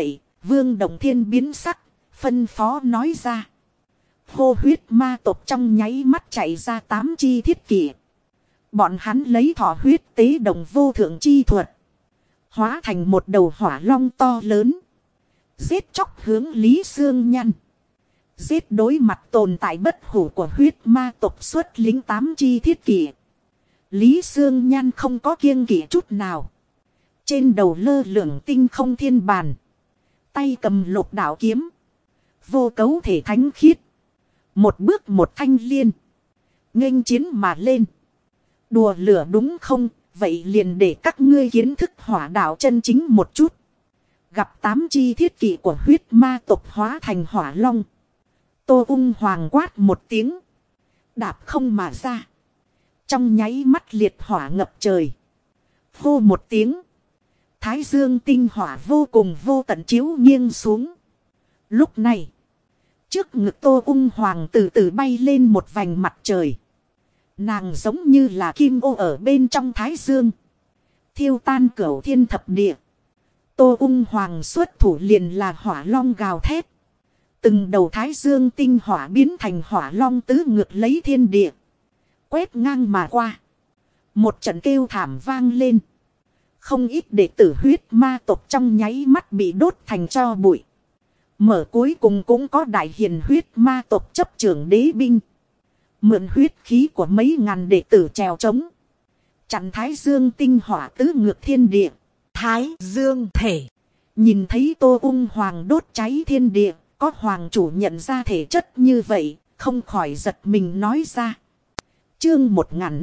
Vương Động Thiên biến sắc, phân phó nói ra. Hô huyết ma tộc trong nháy mắt chạy ra 8 chi thiết kỷ. Bọn hắn lấy thọ huyết tế đồng vô thượng chi thuật. Hóa thành một đầu hỏa long to lớn. Giết chóc hướng Lý Xương Nhăn. Giết đối mặt tồn tại bất hủ của huyết ma tộc xuất lính 8 chi thiết kỷ. Lý Xương Nhan không có kiêng kỵ chút nào. Trên đầu lơ lửng tinh không thiên bàn. Tay cầm lục đạo kiếm. Vô cấu thể thánh khiết. Một bước một thanh liên. Nghênh chiến mà lên. Đùa lửa đúng không? Vậy liền để các ngươi kiến thức hỏa đạo chân chính một chút. Gặp 8 chi thiết kỵ của huyết ma tộc hóa thành hỏa long. Tô Ung Hoàng quát một tiếng. Đạp không mà ra. Trong nháy mắt liệt hỏa ngập trời. Hô một tiếng. Thái dương tinh hỏa vô cùng vô tận chiếu nghiêng xuống. Lúc này. Trước ngực Tô Ung Hoàng từ từ bay lên một vành mặt trời. Nàng giống như là kim ô ở bên trong thái dương. Thiêu tan cửu thiên thập địa. Tô Ung Hoàng xuất thủ liền là hỏa long gào thét. Từng đầu thái dương tinh hỏa biến thành hỏa long tứ ngược lấy thiên địa. Quét ngang mà qua. Một trận kêu thảm vang lên. Không ít đệ tử huyết ma tộc trong nháy mắt bị đốt thành tro bụi. Mở cuối cùng cũng có đại hiền huyết ma tộc chấp trưởng đế binh. Mượn huyết khí của mấy ngàn đệ tử trèo trống. Chặn thái dương tinh hỏa tứ ngược thiên địa. Thái dương thể. Nhìn thấy Tô Ung Hoàng đốt cháy thiên địa. Có hoàng chủ nhận ra thể chất như vậy. Không khỏi giật mình nói ra. Chương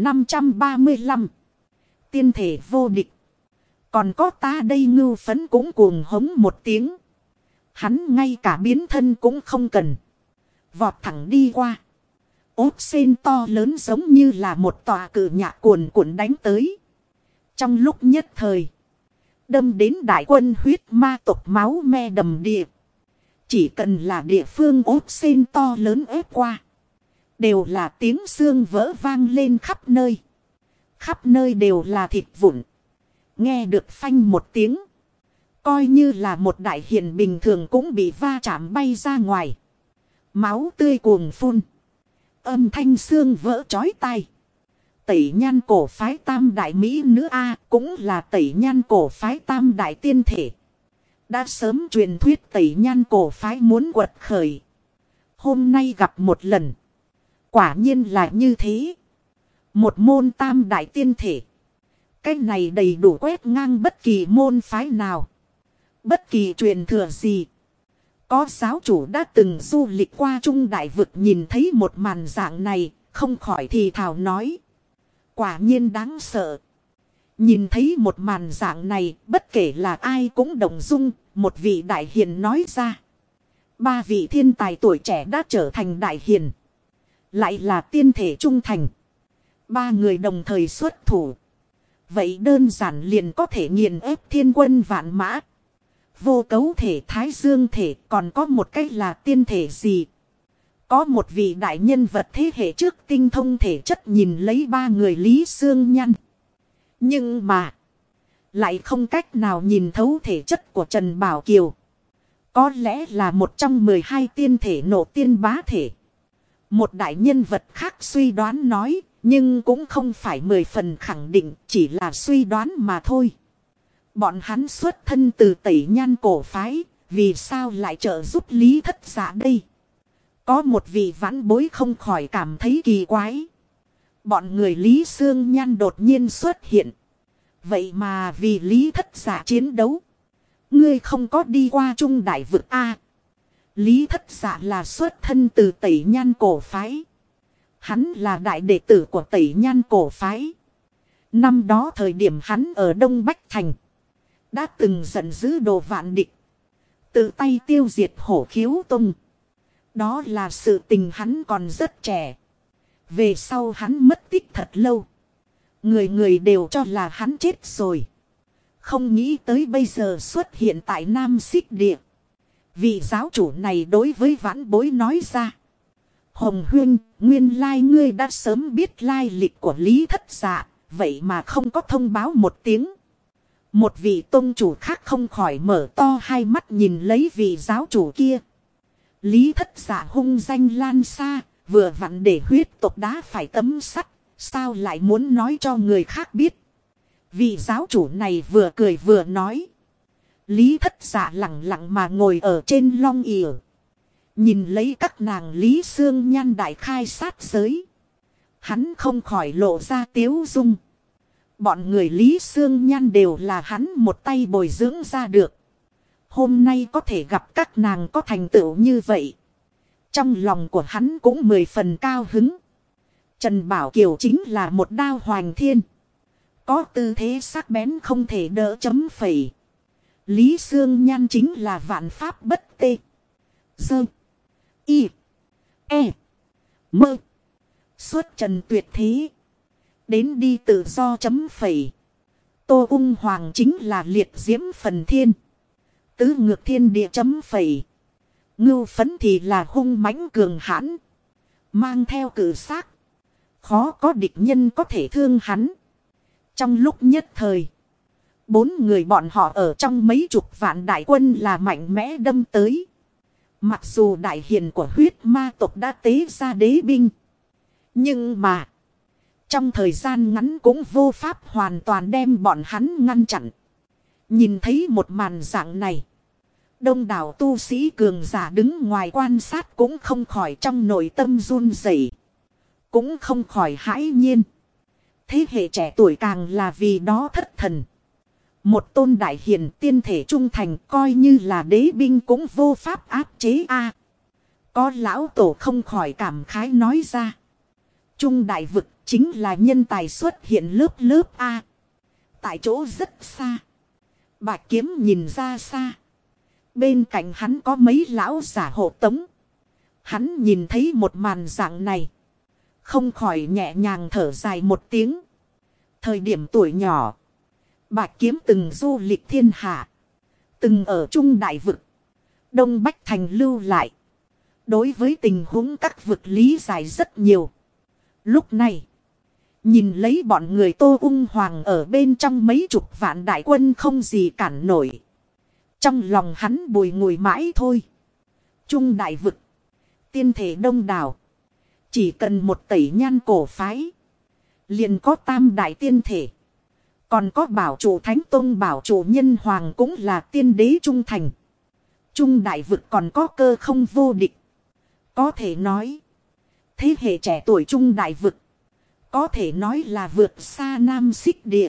1535. Tiên thể vô địch. Còn có ta đây ngưu phấn cũng cuồng hống một tiếng. Hắn ngay cả biến thân cũng không cần. Vọt thẳng đi qua. Ốp sen to lớn giống như là một tòa cự nhạc cuồn cuộn đánh tới. Trong lúc nhất thời. Đâm đến đại quân huyết ma tộc máu me đầm địa. Chỉ cần là địa phương ốp sen to lớn ép qua. Đều là tiếng xương vỡ vang lên khắp nơi. Khắp nơi đều là thịt vụn. Nghe được phanh một tiếng. Coi như là một đại hiền bình thường cũng bị va chạm bay ra ngoài. Máu tươi cuồng phun. Âm thanh xương vỡ chói tai. Tẩy Nhan cổ phái tam đại mỹ nữ A cũng là Tẩy Nhan cổ phái tam đại tiên thể. Đã sớm truyền thuyết Tẩy Nhan cổ phái muốn quật khởi. Hôm nay gặp một lần. Quả nhiên là như thế. Một môn tam đại tiên thể. Cái này đầy đủ quét ngang bất kỳ môn phái nào. Bất kỳ truyền thừa gì. Có giáo chủ đã từng du lịch qua Trung Đại Vực nhìn thấy một màn dạng này. Không khỏi thì thào nói. Quả nhiên đáng sợ. Nhìn thấy một màn dạng này. Bất kể là ai cũng động dung. Một vị đại hiền nói ra. 3 vị thiên tài tuổi trẻ đã trở thành đại hiền. Lại là tiên thể trung thành. 3 người đồng thời xuất thủ. Vậy đơn giản liền có thể nghiền ép thiên quân vạn mã. Vô cấu thể thái dương thể còn có một cách là tiên thể gì. Có một vị đại nhân vật thế hệ trước tinh thông thể chất nhìn lấy 3 người Lý Xương Nhăn. Nhưng mà. Lại không cách nào nhìn thấu thể chất của Trần Bảo Kiều. Có lẽ là một trong 12 tiên thể nộ tiên bá thể. Một đại nhân vật khác suy đoán nói. Nhưng cũng không phải 10 phần khẳng định. Chỉ là suy đoán mà thôi. Bọn hắn xuất thân từ Tẩy Nhan cổ phái. Vì sao lại trợ giúp Lý Thất Dạ đây? Có một vị vãn bối không khỏi cảm thấy kỳ quái. Bọn người Lý Xương Nhan đột nhiên xuất hiện. Vậy mà vì Lý Thất Dạ chiến đấu. Ngươi không có đi qua Trung Đại Vực A. Lý Thất Dạ là xuất thân từ Tẩy Nhan cổ phái. Hắn là đại đệ tử của Tẩy Nhan cổ phái. Năm đó thời điểm hắn ở Đông Bách Thành. Đã từng giận dữ đồ vạn địch. Tự tay tiêu diệt Hổ Khiếu Tông. Đó là sự tình hắn còn rất trẻ. Về sau hắn mất tích thật lâu. Người người đều cho là hắn chết rồi. Không nghĩ tới bây giờ xuất hiện tại Nam Xích Địa. Vị giáo chủ này đối với vãn bối nói ra. Hồng Huyên, nguyên lai ngươi đã sớm biết lai lịch của Lý Thất Dạ. Vậy mà không có thông báo một tiếng. Một vị tôn chủ khác không khỏi mở to hai mắt nhìn lấy vị giáo chủ kia. Lý Thất Dạ hung danh lan xa, vừa vặn để huyết tộc đá phải tấm sắt, sao lại muốn nói cho người khác biết. Vị giáo chủ này vừa cười vừa nói. Lý Thất Dạ lặng lặng mà ngồi ở trên long ỉa. Nhìn lấy các nàng Lý Xương Nhan đại khai sát giới. Hắn không khỏi lộ ra tiếu dung. Bọn người Lý Xương Nhan đều là hắn một tay bồi dưỡng ra được. Hôm nay có thể gặp các nàng có thành tựu như vậy. Trong lòng của hắn cũng 10 phần cao hứng. Trần Bảo Kiều chính là một đao hoành thiên. Có tư thế sắc bén không thể đỡ chấm phẩy. Lý Xương Nhan chính là vạn pháp bất tê. Dơ. Y. E. Mơ. Xuất trần tuyệt thế. Đến đi tự do chấm phẩy. Tô Ung Hoàng chính là liệt diễm phần thiên. Tứ ngược thiên địa chấm phẩy. Ngưu Phấn thì là hung mãnh cường hãn. Mang theo cử xác. Khó có địch nhân có thể thương hắn. Trong lúc nhất thời. 4 người bọn họ ở trong mấy chục vạn đại quân là mạnh mẽ đâm tới. Mặc dù đại hiền của huyết ma tộc đã tế ra đế binh. Nhưng mà. Trong thời gian ngắn cũng vô pháp hoàn toàn đem bọn hắn ngăn chặn. Nhìn thấy một màn dạng này. Đông đảo tu sĩ cường giả đứng ngoài quan sát cũng không khỏi trong nội tâm run rẩy, cũng không khỏi hãi nhiên. Thế hệ trẻ tuổi càng là vì đó thất thần. Một tôn đại hiền tiên thể trung thành coi như là đế binh cũng vô pháp áp chế a. Có lão tổ không khỏi cảm khái nói ra. Trung đại vực chính là nhân tài xuất hiện lớp lớp a. Tại chỗ rất xa. Bạch Kiếm nhìn ra xa. Bên cạnh hắn có mấy lão giả hộ tống. Hắn nhìn thấy một màn dạng này. Không khỏi nhẹ nhàng thở dài một tiếng. Thời điểm tuổi nhỏ. Bạch Kiếm từng du lịch thiên hạ. Từng ở Trung đại vực. Đông Bách Thành lưu lại. Đối với tình huống các vực lý giải rất nhiều. Lúc này. Nhìn lấy bọn người Tô Ung Hoàng ở bên trong mấy chục vạn đại quân không gì cản nổi. Trong lòng hắn bùi ngùi mãi thôi. Trung đại vực. Tiên thể đông đảo. Chỉ cần một tẩy nhan cổ phái. Liền có tam đại tiên thể. Còn có bảo chủ Thánh Tông bảo chủ Nhân Hoàng cũng là tiên đế trung thành. Trung đại vực còn có cơ không vô địch. Có thể nói. Thế hệ trẻ tuổi Trung đại vực. Có thể nói là vượt xa Nam Xích Địa.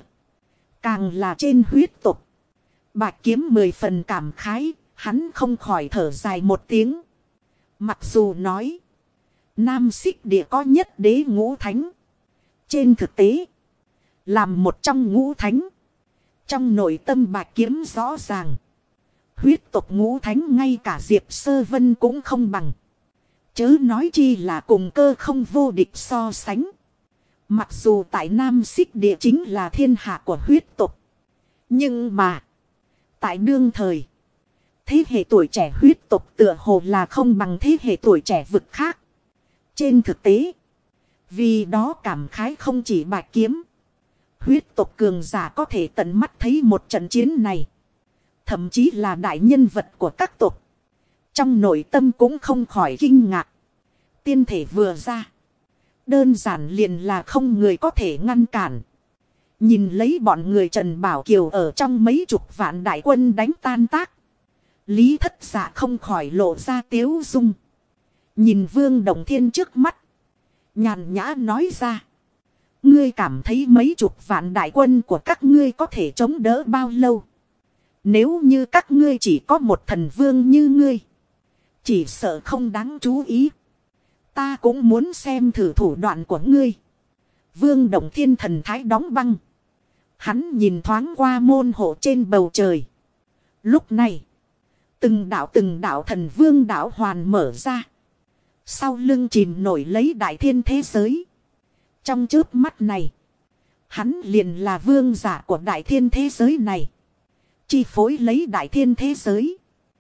Càng là trên huyết tục. Bạch Kiếm 10 phần cảm khái. Hắn không khỏi thở dài một tiếng. Mặc dù nói. Nam Xích Địa có nhất đế ngũ thánh. Trên thực tế. Làm một trong ngũ thánh. Trong nội tâm Bạch Kiếm rõ ràng. Huyết tộc ngũ thánh ngay cả Diệp Sơ Vân cũng không bằng. Chớ nói chi là cùng cơ không vô địch so sánh. Mặc dù tại Nam Xích Địa chính là thiên hạ của huyết tộc. Nhưng mà. Tại đương thời. Thế hệ tuổi trẻ huyết tộc tựa hồ là không bằng thế hệ tuổi trẻ vực khác. Trên thực tế. Vì đó cảm khái không chỉ Bạch Kiếm. Huyết tộc cường giả có thể tận mắt thấy một trận chiến này. Thậm chí là đại nhân vật của các tộc. Trong nội tâm cũng không khỏi kinh ngạc. Tiên thể vừa ra. Đơn giản liền là không người có thể ngăn cản. Nhìn lấy bọn người Trần Bảo Kiều ở trong mấy chục vạn đại quân đánh tan tác. Lý Thất Dạ không khỏi lộ ra tiếu dung. Nhìn Vương Đồng Thiên trước mắt. Nhàn nhã nói ra. Ngươi cảm thấy mấy chục vạn đại quân của các ngươi có thể chống đỡ bao lâu? Nếu như các ngươi chỉ có một thần vương như ngươi. Chỉ sợ không đáng chú ý. Ta cũng muốn xem thử thủ đoạn của ngươi. Vương Đồng Thiên thần thái đóng băng. Hắn nhìn thoáng qua môn hộ trên bầu trời. Lúc này. Từng đạo thần vương đạo hoàn mở ra. Sau lưng chìm nổi lấy đại thiên thế giới. Trong chớp mắt này. Hắn liền là vương giả của đại thiên thế giới này. Chi phối lấy đại thiên thế giới.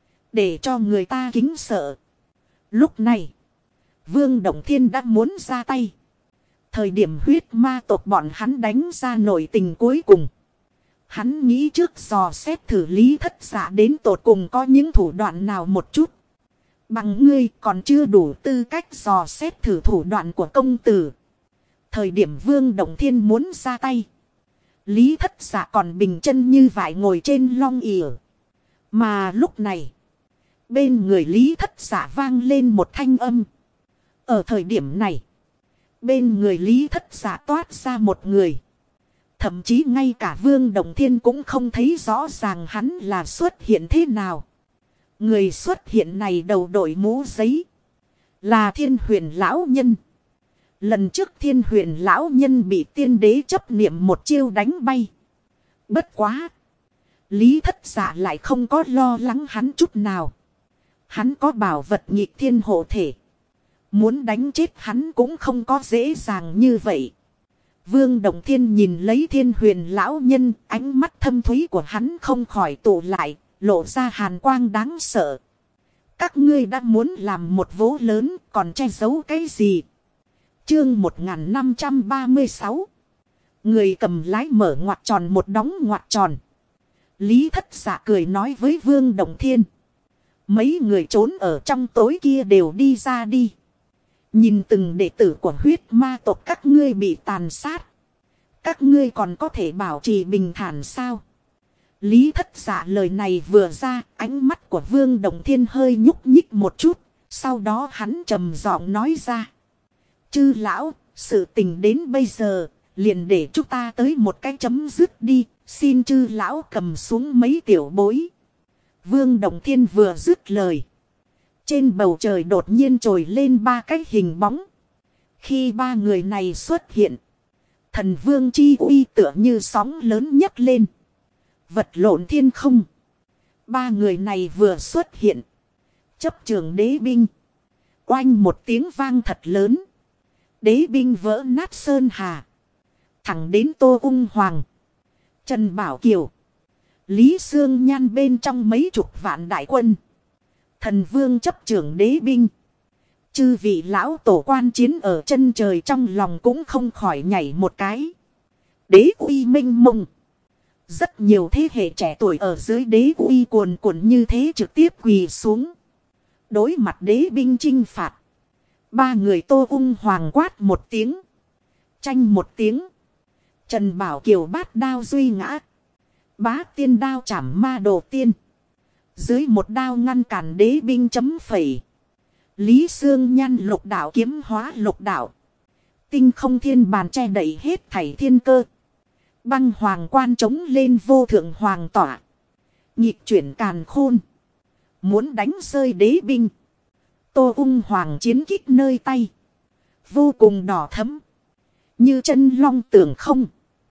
Để cho người ta kính sợ. Lúc này. Vương Động Thiên đã muốn ra tay. Thời điểm huyết ma tộc bọn hắn đánh ra nội tình cuối cùng. Hắn nghĩ trước dò xét thử Lý Thất Dạ đến tột cùng có những thủ đoạn nào một chút. Bằng ngươi còn chưa đủ tư cách dò xét thử thủ đoạn của công tử. Thời điểm Vương Động Thiên muốn ra tay, Lý Thất Dạ còn bình chân như vải ngồi trên long ỉa. Mà lúc này, bên người Lý Thất Dạ vang lên một thanh âm. Ở thời điểm này, bên người Lý Thất Dạ toát ra một người. Thậm chí ngay cả Vương Động Thiên cũng không thấy rõ ràng hắn là xuất hiện thế nào. Người xuất hiện này đầu đội mũ giấy, là Thiên Huyền lão nhân. Lần trước Thiên Huyền lão nhân bị tiên đế chấp niệm một chiêu đánh bay. Bất quá, Lý Thất Dạ lại không có lo lắng hắn chút nào. Hắn có bảo vật nhịp thiên hộ thể, muốn đánh chết hắn cũng không có dễ dàng như vậy. Vương Động Thiên nhìn lấy Thiên Huyền lão nhân, ánh mắt thâm thúy của hắn không khỏi tụ lại, lộ ra hàn quang đáng sợ. Các ngươi đã muốn làm một vố lớn, còn che giấu cái gì? Chương 1536. Người cầm lái mở ngoặc tròn một đóng ngoặc tròn. Lý Thất Dạ cười nói với Vương Động Thiên. Mấy người trốn ở trong tối kia đều đi ra đi. Nhìn từng đệ tử của huyết ma tộc các ngươi bị tàn sát, các ngươi còn có thể bảo trì bình thản sao? Lý Thất Dạ lời này vừa ra, ánh mắt của Vương Động Thiên hơi nhúc nhích một chút. Sau đó hắn trầm giọng nói ra. Chư lão, sự tình đến bây giờ, liền để chúng ta tới một cái chấm dứt đi. Xin chư lão cầm xuống mấy tiểu bối. Vương Động Thiên vừa dứt lời, trên bầu trời đột nhiên trồi lên ba cái hình bóng. Khi ba người này xuất hiện, thần vương chi uy tựa như sóng lớn nhấc lên, vật lộn thiên không. Ba người này vừa xuất hiện, chấp trường đế binh, oanh một tiếng vang thật lớn. Đế binh vỡ nát sơn hà, thẳng đến Tô Ung Hoàng, Trần Bảo Kiều, Lý Sương Nhan bên trong mấy chục vạn đại quân. Thần vương chấp trưởng đế binh, chư vị lão tổ quan chiến ở chân trời trong lòng cũng không khỏi nhảy một cái. Đế uy minh mông. Rất nhiều thế hệ trẻ tuổi ở dưới đế uy cuồn cuộn như thế trực tiếp quỳ xuống, đối mặt đế binh chinh phạt. Ba người Tô Ung Hoàng quát một tiếng, tranh một tiếng. Trần Bảo Kiều bát đao duy ngã, bá tiên đao chảm ma đồ tiên, dưới một đao ngăn cản đế binh chấm phẩy. Lý Sương Nhan lục đạo kiếm hóa lục đạo, tinh không thiên bàn che đậy hết thảy thiên cơ. Băng hoàng quan trống lên vô thượng hoàng tỏa, nhịp chuyển càn khôn, muốn đánh rơi đế binh. Tô Ung Hoàng chiến kích nơi tay, vô cùng đỏ thẫm, như chân long tưởng không,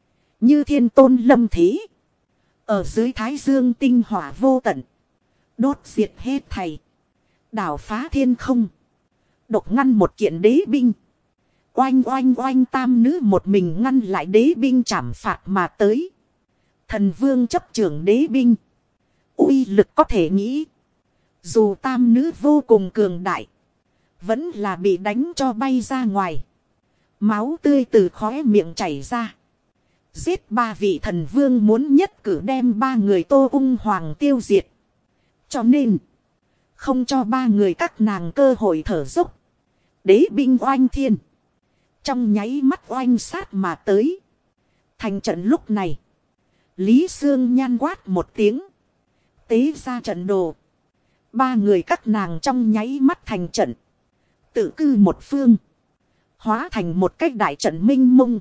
như thiên tôn lâm thế. Ở dưới thái dương tinh hỏa vô tận, đốt diệt hết thảy, đảo phá thiên không, độc ngăn một kiện đế binh. Oanh oanh oanh, tam nữ một mình ngăn lại đế binh trảm phạt mà tới. Thần vương chấp trưởng đế binh, uy lực có thể nghĩ. Dù tam nữ vô cùng cường đại, vẫn là bị đánh cho bay ra ngoài. Máu tươi từ khóe miệng chảy ra. Giết ba vị thần vương muốn nhất cử đem ba người Tô Ung Hoàng tiêu diệt. Cho nên, không cho ba người các nàng cơ hội thở dốc. Đế binh oanh thiên, trong nháy mắt oanh sát mà tới. Thành trận lúc này, Lý Sương Nhan quát một tiếng, tế ra trận đồ. Ba người các nàng trong nháy mắt thành trận, tự cư một phương, hóa thành một cách đại trận minh mông.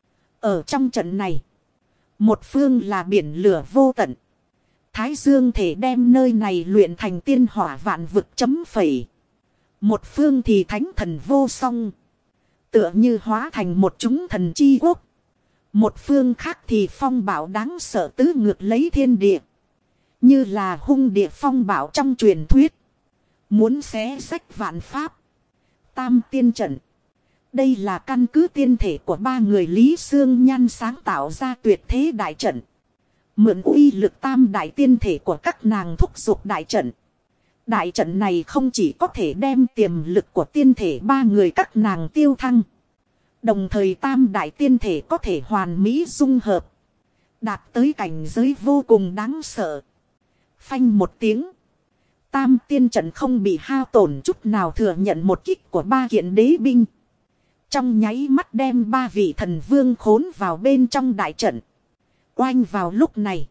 Ở trong trận này, một phương là biển lửa vô tận, Thái Dương thể đem nơi này luyện thành tiên hỏa vạn vực chấm phẩy. Một phương thì thánh thần vô song, tựa như hóa thành một chúng thần chi quốc. Một phương khác thì phong bạo đáng sợ tứ ngược lấy thiên địa, như là hung địa phong bạo trong truyền thuyết, muốn xé rách vạn pháp. Tam tiên trận, đây là căn cứ tiên thể của ba người Lý Sương Nhan sáng tạo ra tuyệt thế đại trận. Mượn uy lực tam đại tiên thể của các nàng thúc giục đại trận. Đại trận này không chỉ có thể đem tiềm lực của tiên thể ba người các nàng tiêu thăng, đồng thời tam đại tiên thể có thể hoàn mỹ dung hợp, Đạt tới cảnh giới vô cùng đáng sợ. Phanh một tiếng. Tam tiên trận không bị hao tổn chút nào, thừa nhận một kích của 3 kiện đế binh. Trong nháy mắt đem 3 vị thần vương khốn vào bên trong đại trận. Oanh vào lúc này.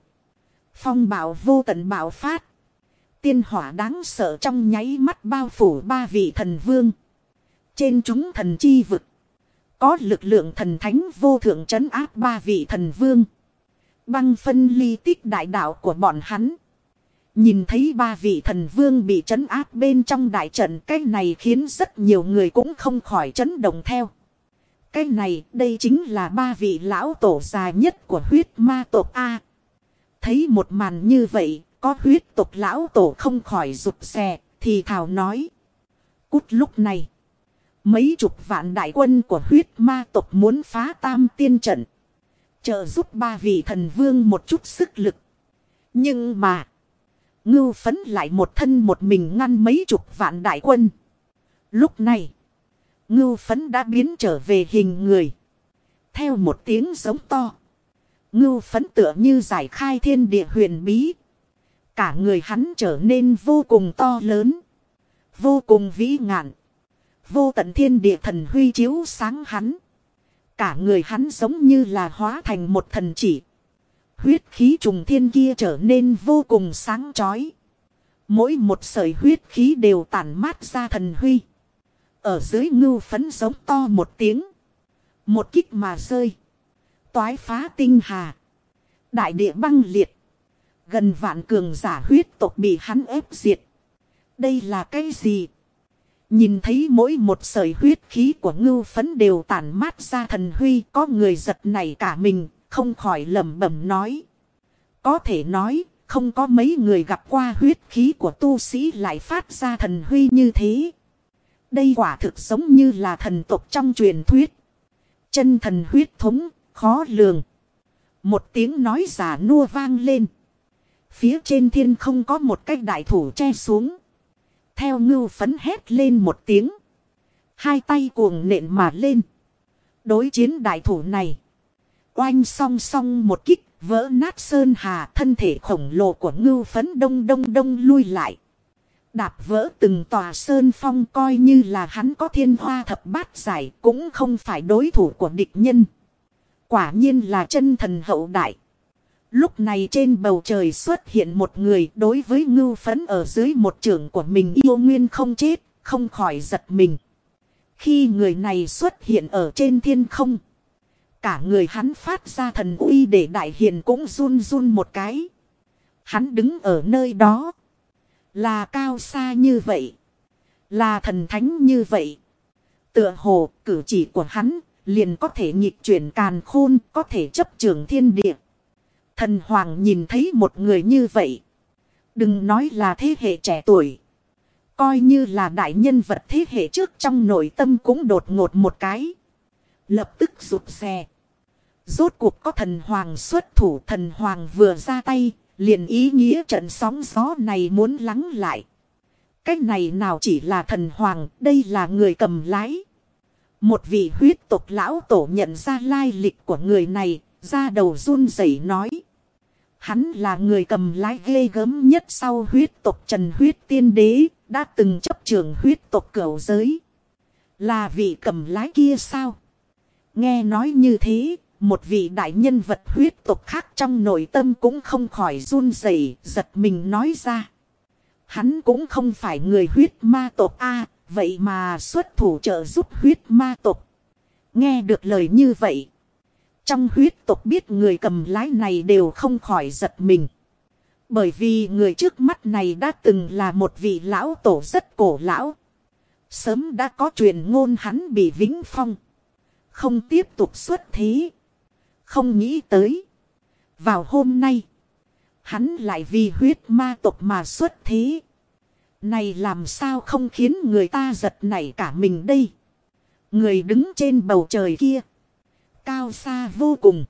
Phong bạo vô tận bạo phát. Tiên hỏa đáng sợ trong nháy mắt bao phủ 3 vị thần vương. Trên chúng thần chi vực. Có lực lượng thần thánh vô thượng trấn áp 3 vị thần vương. Băng phân ly tích đại đạo của bọn hắn. Nhìn thấy 3 vị thần vương bị trấn áp bên trong đại trận, cái này khiến rất nhiều người cũng không khỏi chấn động theo. Cái này, đây chính là 3 vị lão tổ già nhất của huyết ma tộc A. Thấy một màn như vậy, có huyết tộc lão tổ không khỏi rụt rè, thì thào nói. Cút, lúc này, mấy chục vạn đại quân của huyết ma tộc muốn phá tam tiên trận. Trợ giúp 3 vị thần vương một chút sức lực. Nhưng mà Ngưu Phấn lại một thân một mình ngăn mấy chục vạn đại quân. Lúc này Ngưu Phấn đã biến trở về hình người. Theo một tiếng giống to, Ngưu Phấn tựa như giải khai thiên địa huyền bí. Cả người hắn trở nên vô cùng to lớn, vô cùng vĩ ngạn. Vô tận thiên địa thần huy chiếu sáng hắn. Cả người hắn giống như là hóa thành một thần chỉ. Huyết khí trùng thiên kia trở nên vô cùng sáng chói. Mỗi một sợi huyết khí đều tản mát ra thần huy. Ở dưới Ngưu Phấn giống to một tiếng. Một kích mà rơi. Toái phá tinh hà. Đại địa băng liệt. Gần vạn cường giả huyết tộc bị hắn ép diệt. Đây là cái gì? Nhìn thấy mỗi một sợi huyết khí của Ngưu Phấn đều tản mát ra thần huy, có người giật nảy cả mình, không khỏi lẩm bẩm nói. Có thể nói, không có mấy người gặp qua huyết khí của tu sĩ lại phát ra thần huy như thế. Đây quả thực giống như là thần tộc trong truyền thuyết. Chân thần huyết thống, khó lường. Một tiếng nói giả nua vang lên. Phía trên thiên không có một cái đại thủ che xuống. Theo Ngưu Phấn hét lên một tiếng. 2 tay cuồng nện mà lên. Đối chiến đại thủ này. Oanh song song một kích, vỡ nát sơn hà, thân thể khổng lồ của Ngưu Phấn đông lui lại. Đạp vỡ từng tòa sơn phong, coi như là hắn có thiên hoa thập bát giải cũng không phải đối thủ của địch nhân. Quả nhiên là chân thần hậu đại. Lúc này trên bầu trời xuất hiện một người, đối với Ngưu Phấn ở dưới một chưởng của mình yêu nguyên không chết, không khỏi giật mình. Khi người này xuất hiện ở trên thiên không, cả người hắn phát ra thần uy để đại hiền cũng run run một cái. Hắn đứng ở nơi đó, là cao xa như vậy, là thần thánh như vậy. Tựa hồ cử chỉ của hắn liền có thể nghịch chuyển càn khôn, có thể chấp trường thiên địa. Thần Hoàng nhìn thấy một người như vậy, đừng nói là thế hệ trẻ tuổi, coi như là đại nhân vật thế hệ trước, trong nội tâm cũng đột ngột một cái, lập tức rụt rè. Rốt cuộc có thần Hoàng xuất thủ, thần Hoàng vừa ra tay, liền ý nghĩa trận sóng gió này muốn lắng lại. Cái này nào chỉ là thần Hoàng, đây là người cầm lái. Một vị huyết tộc lão tổ nhận ra lai lịch của người này, ra đầu run rẩy nói. Hắn là người cầm lái ghê gớm nhất sau huyết tộc Trần Huyết Tiên Đế, đã từng chấp trường huyết tộc cửu giới. Là vị cầm lái kia sao? Nghe nói như thế, một vị đại nhân vật huyết tộc khác trong nội tâm cũng không khỏi run rẩy, giật mình nói ra. Hắn cũng không phải người huyết ma tộc a, vậy mà xuất thủ trợ giúp huyết ma tộc. Nghe được lời như vậy, trong huyết tộc biết người cầm lái này đều không khỏi giật mình. Bởi vì người trước mắt này đã từng là một vị lão tổ rất cổ lão. Sớm đã có truyền ngôn hắn bị vĩnh phong, không tiếp tục xuất thế. Không nghĩ tới, vào hôm nay, hắn lại vì huyết ma tộc mà xuất thế. Này làm sao không khiến người ta giật nảy cả mình đây. Người đứng trên bầu trời kia, cao xa vô cùng.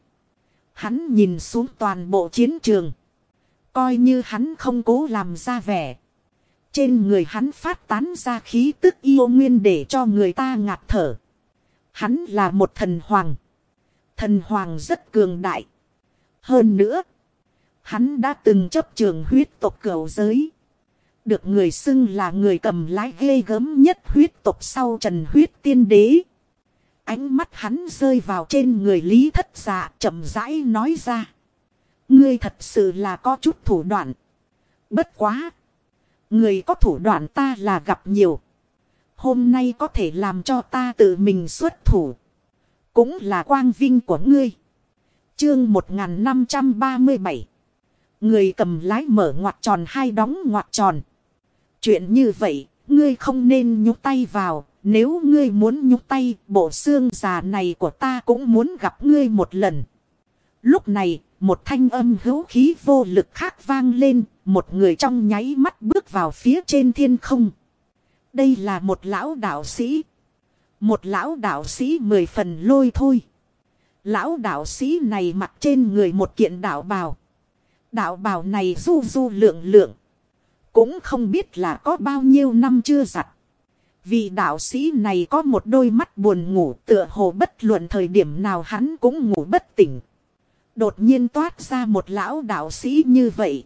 Hắn nhìn xuống toàn bộ chiến trường. Coi như hắn không cố làm ra vẻ, trên người hắn phát tán ra khí tức yêu nguyên để cho người ta ngạt thở. Hắn là một thần hoàng. Thần hoàng rất cường đại. Hơn nữa, hắn đã từng chấp trường huyết tộc cửu giới. Được người xưng là người cầm lái ghê gớm nhất huyết tộc sau Trần huyết tiên đế. Ánh mắt hắn rơi vào trên người Lý Thất Dạ, chậm rãi nói ra. Ngươi thật sự là có chút thủ đoạn. Bất quá. Người có thủ đoạn ta là gặp nhiều. Hôm nay có thể làm cho ta tự mình xuất thủ. Cũng là quang vinh của ngươi. Chương 1537. Người cầm lái mở ngoặc tròn hai đóng ngoặc tròn. Chuyện như vậy, ngươi không nên nhúc tay vào. Nếu ngươi muốn nhúc tay, bộ xương già này của ta cũng muốn gặp ngươi một lần. Lúc này, một thanh âm hữu khí vô lực khác vang lên. Một người trong nháy mắt bước vào phía trên thiên không. Đây là một lão đạo sĩ. Một lão đạo sĩ 10 phần lôi thôi. Lão đạo sĩ này mặc trên người một kiện đạo bào. Đạo bào này du du lượng lượng. Cũng không biết là có bao nhiêu năm chưa giặt. Vị đạo sĩ này có một đôi mắt buồn ngủ, tựa hồ bất luận thời điểm nào hắn cũng ngủ bất tỉnh. Đột nhiên toát ra một lão đạo sĩ như vậy.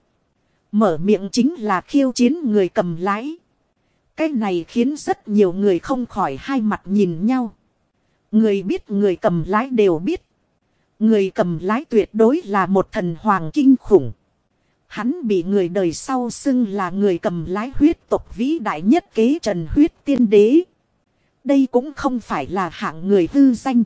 Mở miệng chính là khiêu chiến người cầm lái. Cái này khiến rất nhiều người không khỏi hai mặt nhìn nhau. Người biết người cầm lái đều biết. Người cầm lái tuyệt đối là một thần hoàng kinh khủng. Hắn bị người đời sau xưng là người cầm lái huyết tộc vĩ đại nhất kế Trần huyết tiên đế. Đây cũng không phải là hạng người hư danh.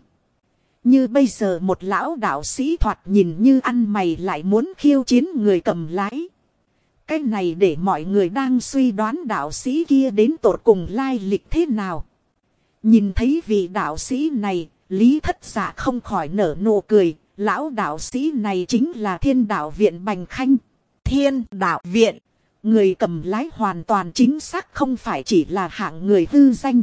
Như bây giờ một lão đạo sĩ thoạt nhìn như ăn mày lại muốn khiêu chiến người cầm lái. Cái này để mọi người đang suy đoán đạo sĩ kia đến tột cùng lai lịch thế nào. Nhìn thấy vị đạo sĩ này, Lý Thất Dạ không khỏi nở nụ cười. Lão đạo sĩ này chính là Thiên Đạo Viện Bành Khanh. Thiên Đạo Viện, người cầm lái hoàn toàn chính xác không phải chỉ là hạng người hư danh.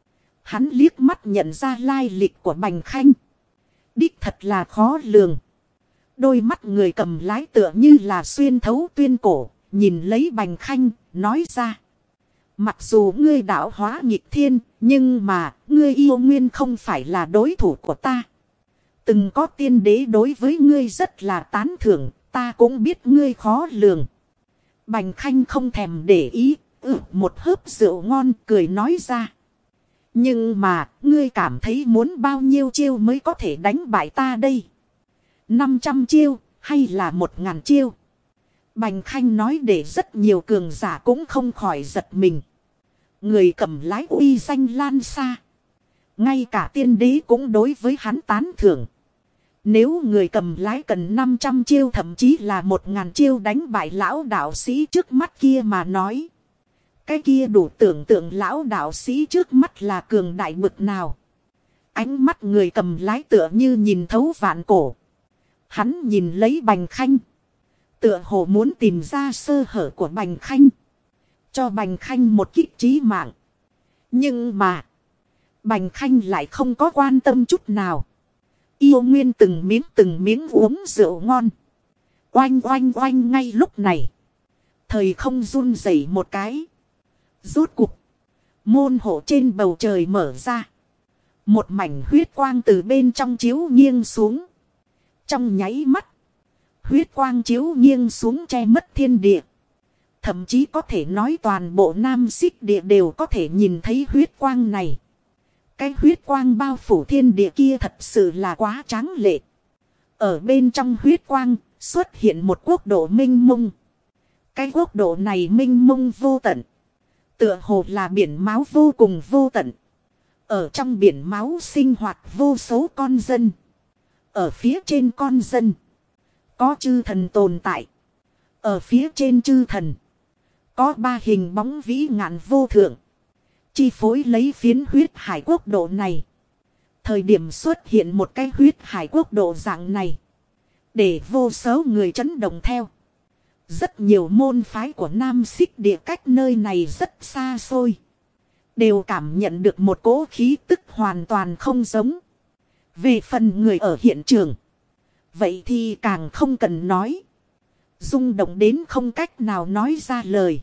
Hắn liếc mắt nhận ra lai lịch của Bành Khanh. Đích thật là khó lường. Đôi mắt người cầm lái tựa như là xuyên thấu tuyên cổ. Nhìn lấy Bành Khanh, nói ra. Mặc dù ngươi đạo hóa nghịch thiên, nhưng mà, ngươi yêu nguyên không phải là đối thủ của ta. Từng có tiên đế đối với ngươi rất là tán thưởng, ta cũng biết ngươi khó lường. Bành Khanh không thèm để ý, một hớp rượu ngon cười nói ra. Nhưng mà, ngươi cảm thấy muốn bao nhiêu chiêu mới có thể đánh bại ta đây? 500 chiêu, hay là 1000 chiêu? Bành Khanh nói để rất nhiều cường giả cũng không khỏi giật mình. Người cầm lái uy danh lan xa. Ngay cả tiên đế cũng đối với hắn tán thưởng. Nếu người cầm lái cần 500 chiêu thậm chí là 1000 chiêu đánh bại lão đạo sĩ trước mắt kia mà nói. Cái kia đủ tưởng tượng lão đạo sĩ trước mắt là cường đại bực nào. Ánh mắt người cầm lái tựa như nhìn thấu vạn cổ. Hắn nhìn lấy Bành Khanh. Tựa hồ muốn tìm ra sơ hở của Bành Khanh. Cho Bành Khanh một kích chí mạng. Nhưng mà. Bành Khanh lại không có quan tâm chút nào. Yêu nguyên từng miếng uống rượu ngon. Oanh oanh oanh ngay lúc này. Thời không run rẩy một cái. Rốt cuộc. Môn hộ trên bầu trời mở ra. Một mảnh huyết quang từ bên trong chiếu nghiêng xuống. Trong nháy mắt. Huyết quang chiếu nghiêng xuống che mất thiên địa. Thậm chí có thể nói toàn bộ Nam Xích địa đều có thể nhìn thấy huyết quang này. Cái huyết quang bao phủ thiên địa kia thật sự là quá tráng lệ. Ở bên trong huyết quang xuất hiện một quốc độ mênh mông. Cái quốc độ này mênh mông vô tận. Tựa hồ là biển máu vô cùng vô tận. Ở trong biển máu sinh hoạt vô số con dân. Ở phía trên con dân. Có chư thần tồn tại. Ở phía trên chư thần. Có ba hình bóng vĩ ngạn vô thượng. Chi phối lấy phiến huyết hải quốc độ này. Thời điểm xuất hiện một cái huyết hải quốc độ dạng này. Để vô số người chấn động theo. Rất nhiều môn phái của Nam Xích địa cách nơi này rất xa xôi. Đều cảm nhận được một cỗ khí tức hoàn toàn không giống. Về phần người ở hiện trường. Vậy thì càng không cần nói. Rung động đến không cách nào nói ra lời.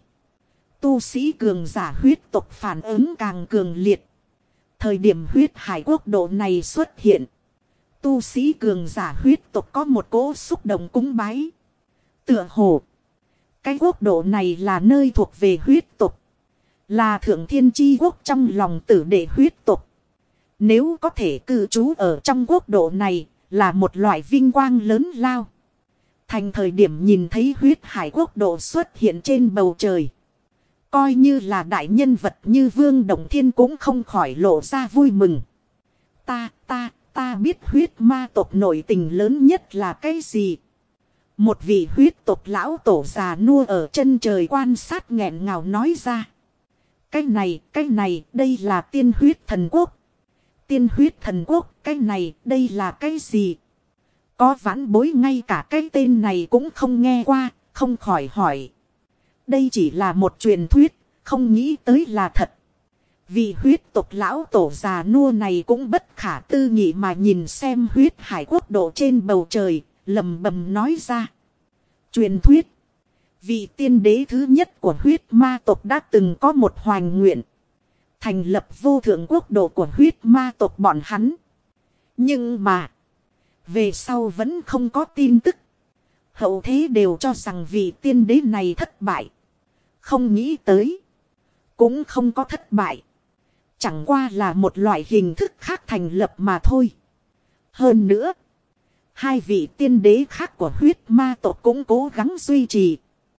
Tu sĩ cường giả huyết tộc phản ứng càng cường liệt. Thời điểm huyết hải quốc độ này xuất hiện. tu sĩ cường giả huyết tộc có một cỗ xúc động cúng bái. Tựa hồ, cái quốc độ này là nơi thuộc về huyết tộc, là thượng thiên chi quốc trong lòng tử đệ huyết tộc. Nếu có thể cư trú ở trong quốc độ này, là một loại vinh quang lớn lao. Thành thời điểm nhìn thấy huyết hải quốc độ xuất hiện trên bầu trời, coi như là đại nhân vật như Vương Động Thiên cũng không khỏi lộ ra vui mừng. Ta biết huyết ma tộc nổi tình lớn nhất là cái gì? Một vị huyết tộc lão tổ già nua ở chân trời quan sát nghẹn ngào nói ra. Cái này, đây là tiên huyết thần quốc. Tiên huyết thần quốc, cái này, đây là cái gì? Có vãn bối ngay cả cái tên này cũng không nghe qua, không khỏi hỏi. Đây chỉ là một truyền thuyết, không nghĩ tới là thật. Vì huyết tộc lão tổ già nua này cũng bất khả tư nghị mà nhìn xem huyết hải quốc độ trên bầu trời, lầm bầm nói ra. Truyền thuyết, vị tiên đế thứ nhất của huyết ma tộc đã từng có một hoành nguyện, thành lập vô thượng quốc độ của huyết ma tộc bọn hắn. Nhưng mà, về sau vẫn không có tin tức. Hậu thế đều cho rằng vị tiên đế này thất bại. Không nghĩ tới, cũng không có thất bại. Chẳng qua là một loại hình thức khác thành lập mà thôi. Hơn nữa, hai vị tiên đế khác của huyết ma tộc cũng cố gắng duy trì.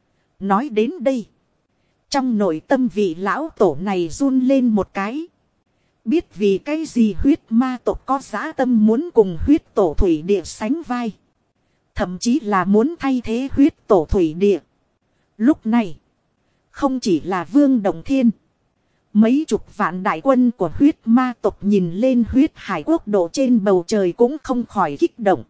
Nói đến đây, trong nội tâm vị lão tổ này run lên một cái. Biết vì cái gì huyết ma tộc có dã tâm muốn cùng huyết tổ thủy địa sánh vai. Thậm chí là muốn thay thế huyết tổ thủy địa. Lúc này, không chỉ là Vương Động Thiên, mấy chục vạn đại quân của huyết ma tộc nhìn lên huyết hải quốc độ trên bầu trời cũng không khỏi kích động.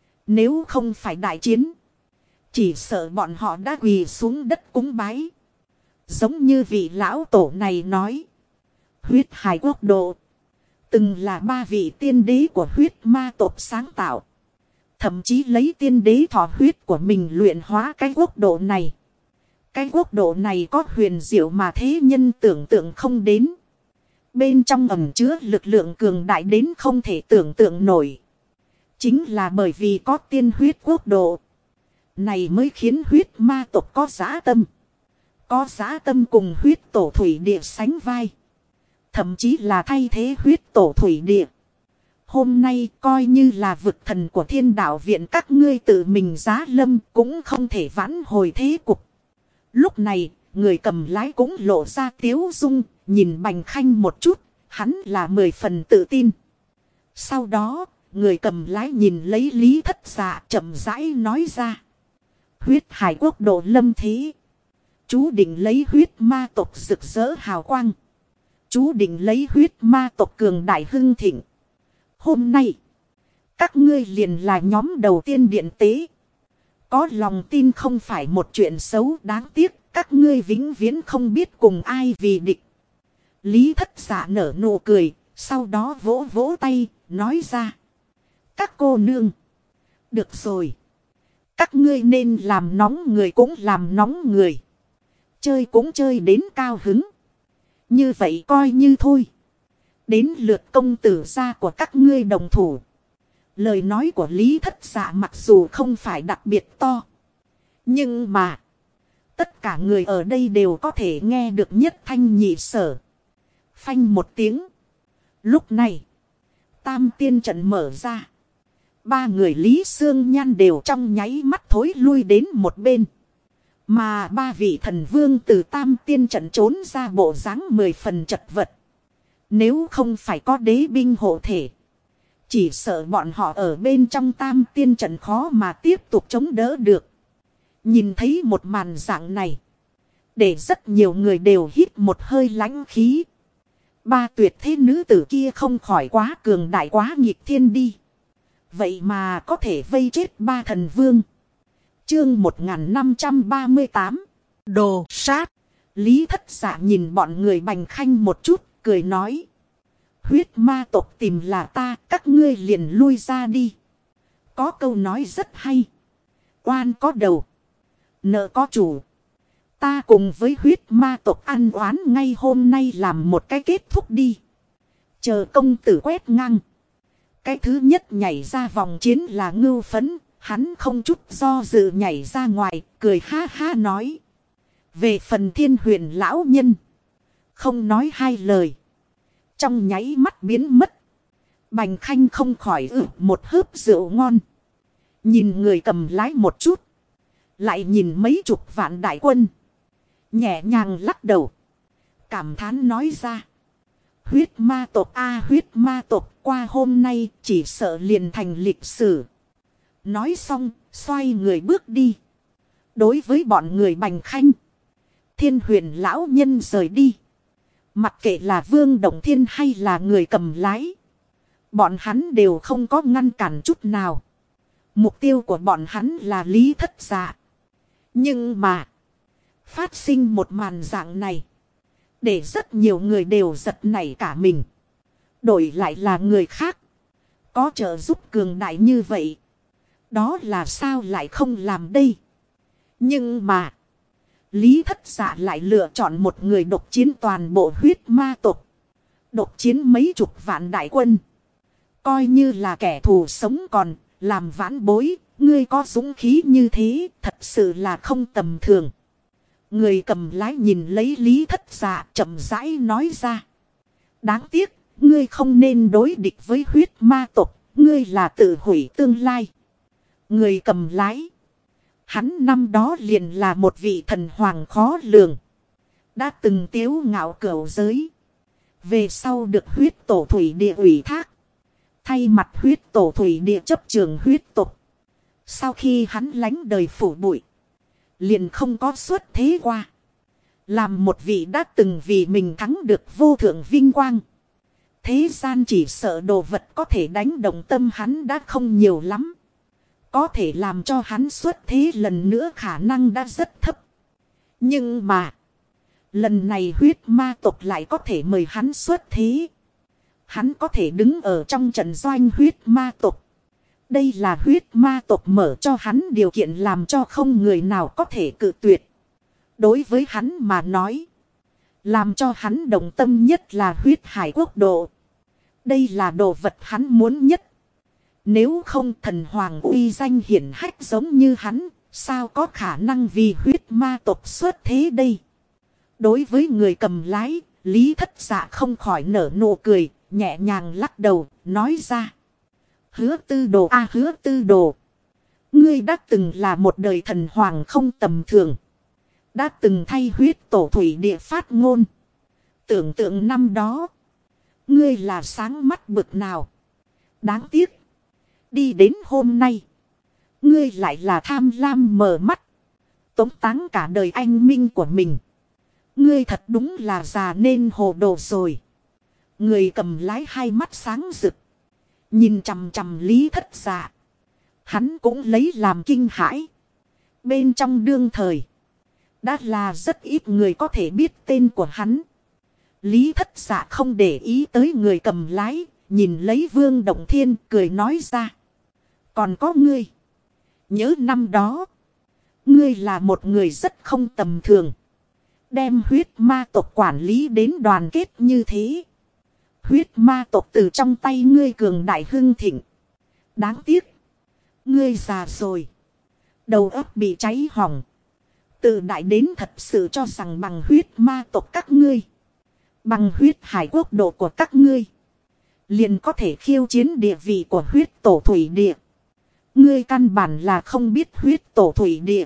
Nếu không phải đại chiến, chỉ sợ bọn họ đã quỳ xuống đất cúng bái. Giống như vị lão tổ này nói, huyết hải quốc độ từng là ba vị tiên đế của huyết ma tộc sáng tạo. Thậm chí lấy tiên đế thọ huyết của mình luyện hóa cái quốc độ này. Cái quốc độ này có huyền diệu mà thế nhân tưởng tượng không đến. Bên trong ẩn chứa lực lượng cường đại đến không thể tưởng tượng nổi. Chính là bởi vì có tiên huyết quốc độ này mới khiến huyết ma tộc có dã tâm. Có dã tâm cùng huyết tổ thủy địa sánh vai. Thậm chí là thay thế huyết tổ thủy địa. Hôm nay coi như là vực thần của thiên đạo viện các ngươi tự mình giá lâm cũng không thể vãn hồi thế cục. Lúc này, người cầm lái cũng lộ ra tiếu dung, nhìn Bành Khanh một chút, hắn là 10 phần tự tin. Sau đó, người cầm lái nhìn lấy Lý Thất Dạ chậm rãi nói ra. Huyết hải quốc độ lâm thế. Chú định lấy huyết ma tộc rực rỡ hào quang. Chú định lấy huyết ma tộc cường đại hưng thịnh. Hôm nay, các ngươi liền là nhóm đầu tiên điện tế. Có lòng tin không phải một chuyện xấu đáng tiếc. Các ngươi vĩnh viễn không biết cùng ai vì địch. Lý Thất Dạ nở nụ cười. Sau đó vỗ vỗ tay, nói ra. Các cô nương. Được rồi. Các ngươi nên làm nóng người cũng làm nóng người. Chơi cũng chơi đến cao hứng. Như vậy coi như thôi. Đến lượt công tử gia của các ngươi đồng thủ. Lời nói của Lý Thất Dạ mặc dù không phải đặc biệt to. Nhưng mà, tất cả người ở đây đều có thể nghe được nhất thanh nhị sở. Phanh một tiếng. Lúc này, tam tiên trận mở ra. Ba người Lý Xương Nhan đều trong nháy mắt thối lui đến một bên. Mà ba vị thần vương từ tam tiên trận trốn ra bộ dáng 10 phần chật vật. Nếu không phải có đế binh hộ thể, chỉ sợ bọn họ ở bên trong tam tiên trận khó mà tiếp tục chống đỡ được. Nhìn thấy một màn dạng này, để rất nhiều người đều hít một hơi lãnh khí. Ba tuyệt thế nữ tử kia không khỏi quá cường đại quá nghịch thiên đi. Vậy mà có thể vây chết ba thần vương. Chương 1538. Đồ sát. Lý Thất Dạ nhìn bọn người Bành Khanh một chút, cười nói. Huyết ma tộc tìm là ta, các ngươi liền lui ra đi. Có câu nói rất hay. Oan có đầu, nợ có chủ. Ta cùng với huyết ma tộc ăn oán ngay hôm nay làm một cái kết thúc đi. Chờ công tử quét ngang. Cái thứ nhất nhảy ra vòng chiến là Ngưu Phấn. Hắn không chút do dự nhảy ra ngoài, cười ha ha nói. Về phần Thiên Huyền lão nhân, không nói hai lời, trong nháy mắt biến mất. Bành Khanh không khỏi một hớp rượu ngon. Nhìn người cầm lái một chút, lại nhìn mấy chục vạn đại quân, nhẹ nhàng lắc đầu, cảm thán nói ra. Huyết ma tộc a, huyết ma tộc qua hôm nay chỉ sợ liền thành lịch sử. Nói xong, xoay người bước đi. Đối với bọn người Bành Khanh, Thiên Huyền lão nhân rời đi. Mặc kệ là Vương Động Thiên hay là người cầm lái, bọn hắn đều không có ngăn cản chút nào. Mục tiêu của bọn hắn là Lý Thất Dạ. Nhưng mà, phát sinh một màn dạng này, để rất nhiều người đều giật nảy cả mình. Đổi lại là người khác, có trợ giúp cường đại như vậy, đó là sao lại không làm đây? Nhưng mà, Lý Thất Dạ lại lựa chọn một người độc chiến toàn bộ huyết ma tộc. Độc chiến mấy chục vạn đại quân. Coi như là kẻ thù sống còn, làm vãn bối, ngươi có dũng khí như thế, thật sự là không tầm thường. Người cầm lái nhìn lấy Lý Thất Dạ chậm rãi nói ra. Đáng tiếc, ngươi không nên đối địch với huyết ma tộc, ngươi là tự hủy tương lai. Người cầm lái, hắn năm đó liền là một vị thần hoàng khó lường, đã từng tiếu ngạo cửu giới. Về sau được huyết tổ thủy địa ủy thác, thay mặt huyết tổ thủy địa chấp trường huyết tộc. Sau khi hắn lánh đời phủ bụi, liền không có xuất thế qua. Làm một vị đã từng vì mình thắng được vô thượng vinh quang. Thế gian chỉ sợ đồ vật có thể đánh động tâm hắn đã không nhiều lắm. Có thể làm cho hắn xuất thế lần nữa khả năng đã rất thấp. Nhưng mà, lần này huyết ma tộc lại có thể mời hắn xuất thế. Hắn có thể đứng ở trong trận doanh huyết ma tộc. Đây là huyết ma tộc mở cho hắn điều kiện làm cho không người nào có thể cự tuyệt. Đối với hắn mà nói, làm cho hắn đồng tâm nhất là huyết hải quốc độ. Đây là đồ vật hắn muốn nhất. Nếu không, thần hoàng uy danh hiển hách giống như hắn, sao có khả năng vì huyết ma tộc xuất thế đây? Đối với người cầm lái, Lý Thất Dạ không khỏi nở nụ cười, nhẹ nhàng lắc đầu, nói ra. Hứa Tư Đồ a, Hứa Tư Đồ, ngươi đã từng là một đời thần hoàng không tầm thường, đã từng thay huyết tổ thủy địa phát ngôn. Tưởng tượng năm đó, ngươi là sáng mắt bực nào. Đáng tiếc, đi đến hôm nay, ngươi lại là tham lam mờ mắt, tống táng cả đời anh minh của mình. Ngươi thật đúng là già nên hồ đồ rồi. Người cầm lái hai mắt sáng rực, nhìn chằm chằm Lý Thất Dạ. Hắn cũng lấy làm kinh hãi. Bên trong đương thời, đã là rất ít người có thể biết tên của hắn. Lý Thất Dạ không để ý tới người cầm lái, nhìn lấy Vương Động Thiên cười nói ra. Còn có ngươi, nhớ năm đó, ngươi là một người rất không tầm thường, đem huyết ma tộc quản lý đến đoàn kết như thế. Huyết ma tộc từ trong tay ngươi cường đại hưng thịnh. Đáng tiếc, ngươi già rồi, đầu óc bị cháy hỏng, tự đại đến thật sự cho rằng bằng huyết ma tộc các ngươi, bằng huyết hải quốc độ của các ngươi, liền có thể khiêu chiến địa vị của huyết tổ thủy địa. Ngươi căn bản là không biết huyết tổ thủy địa.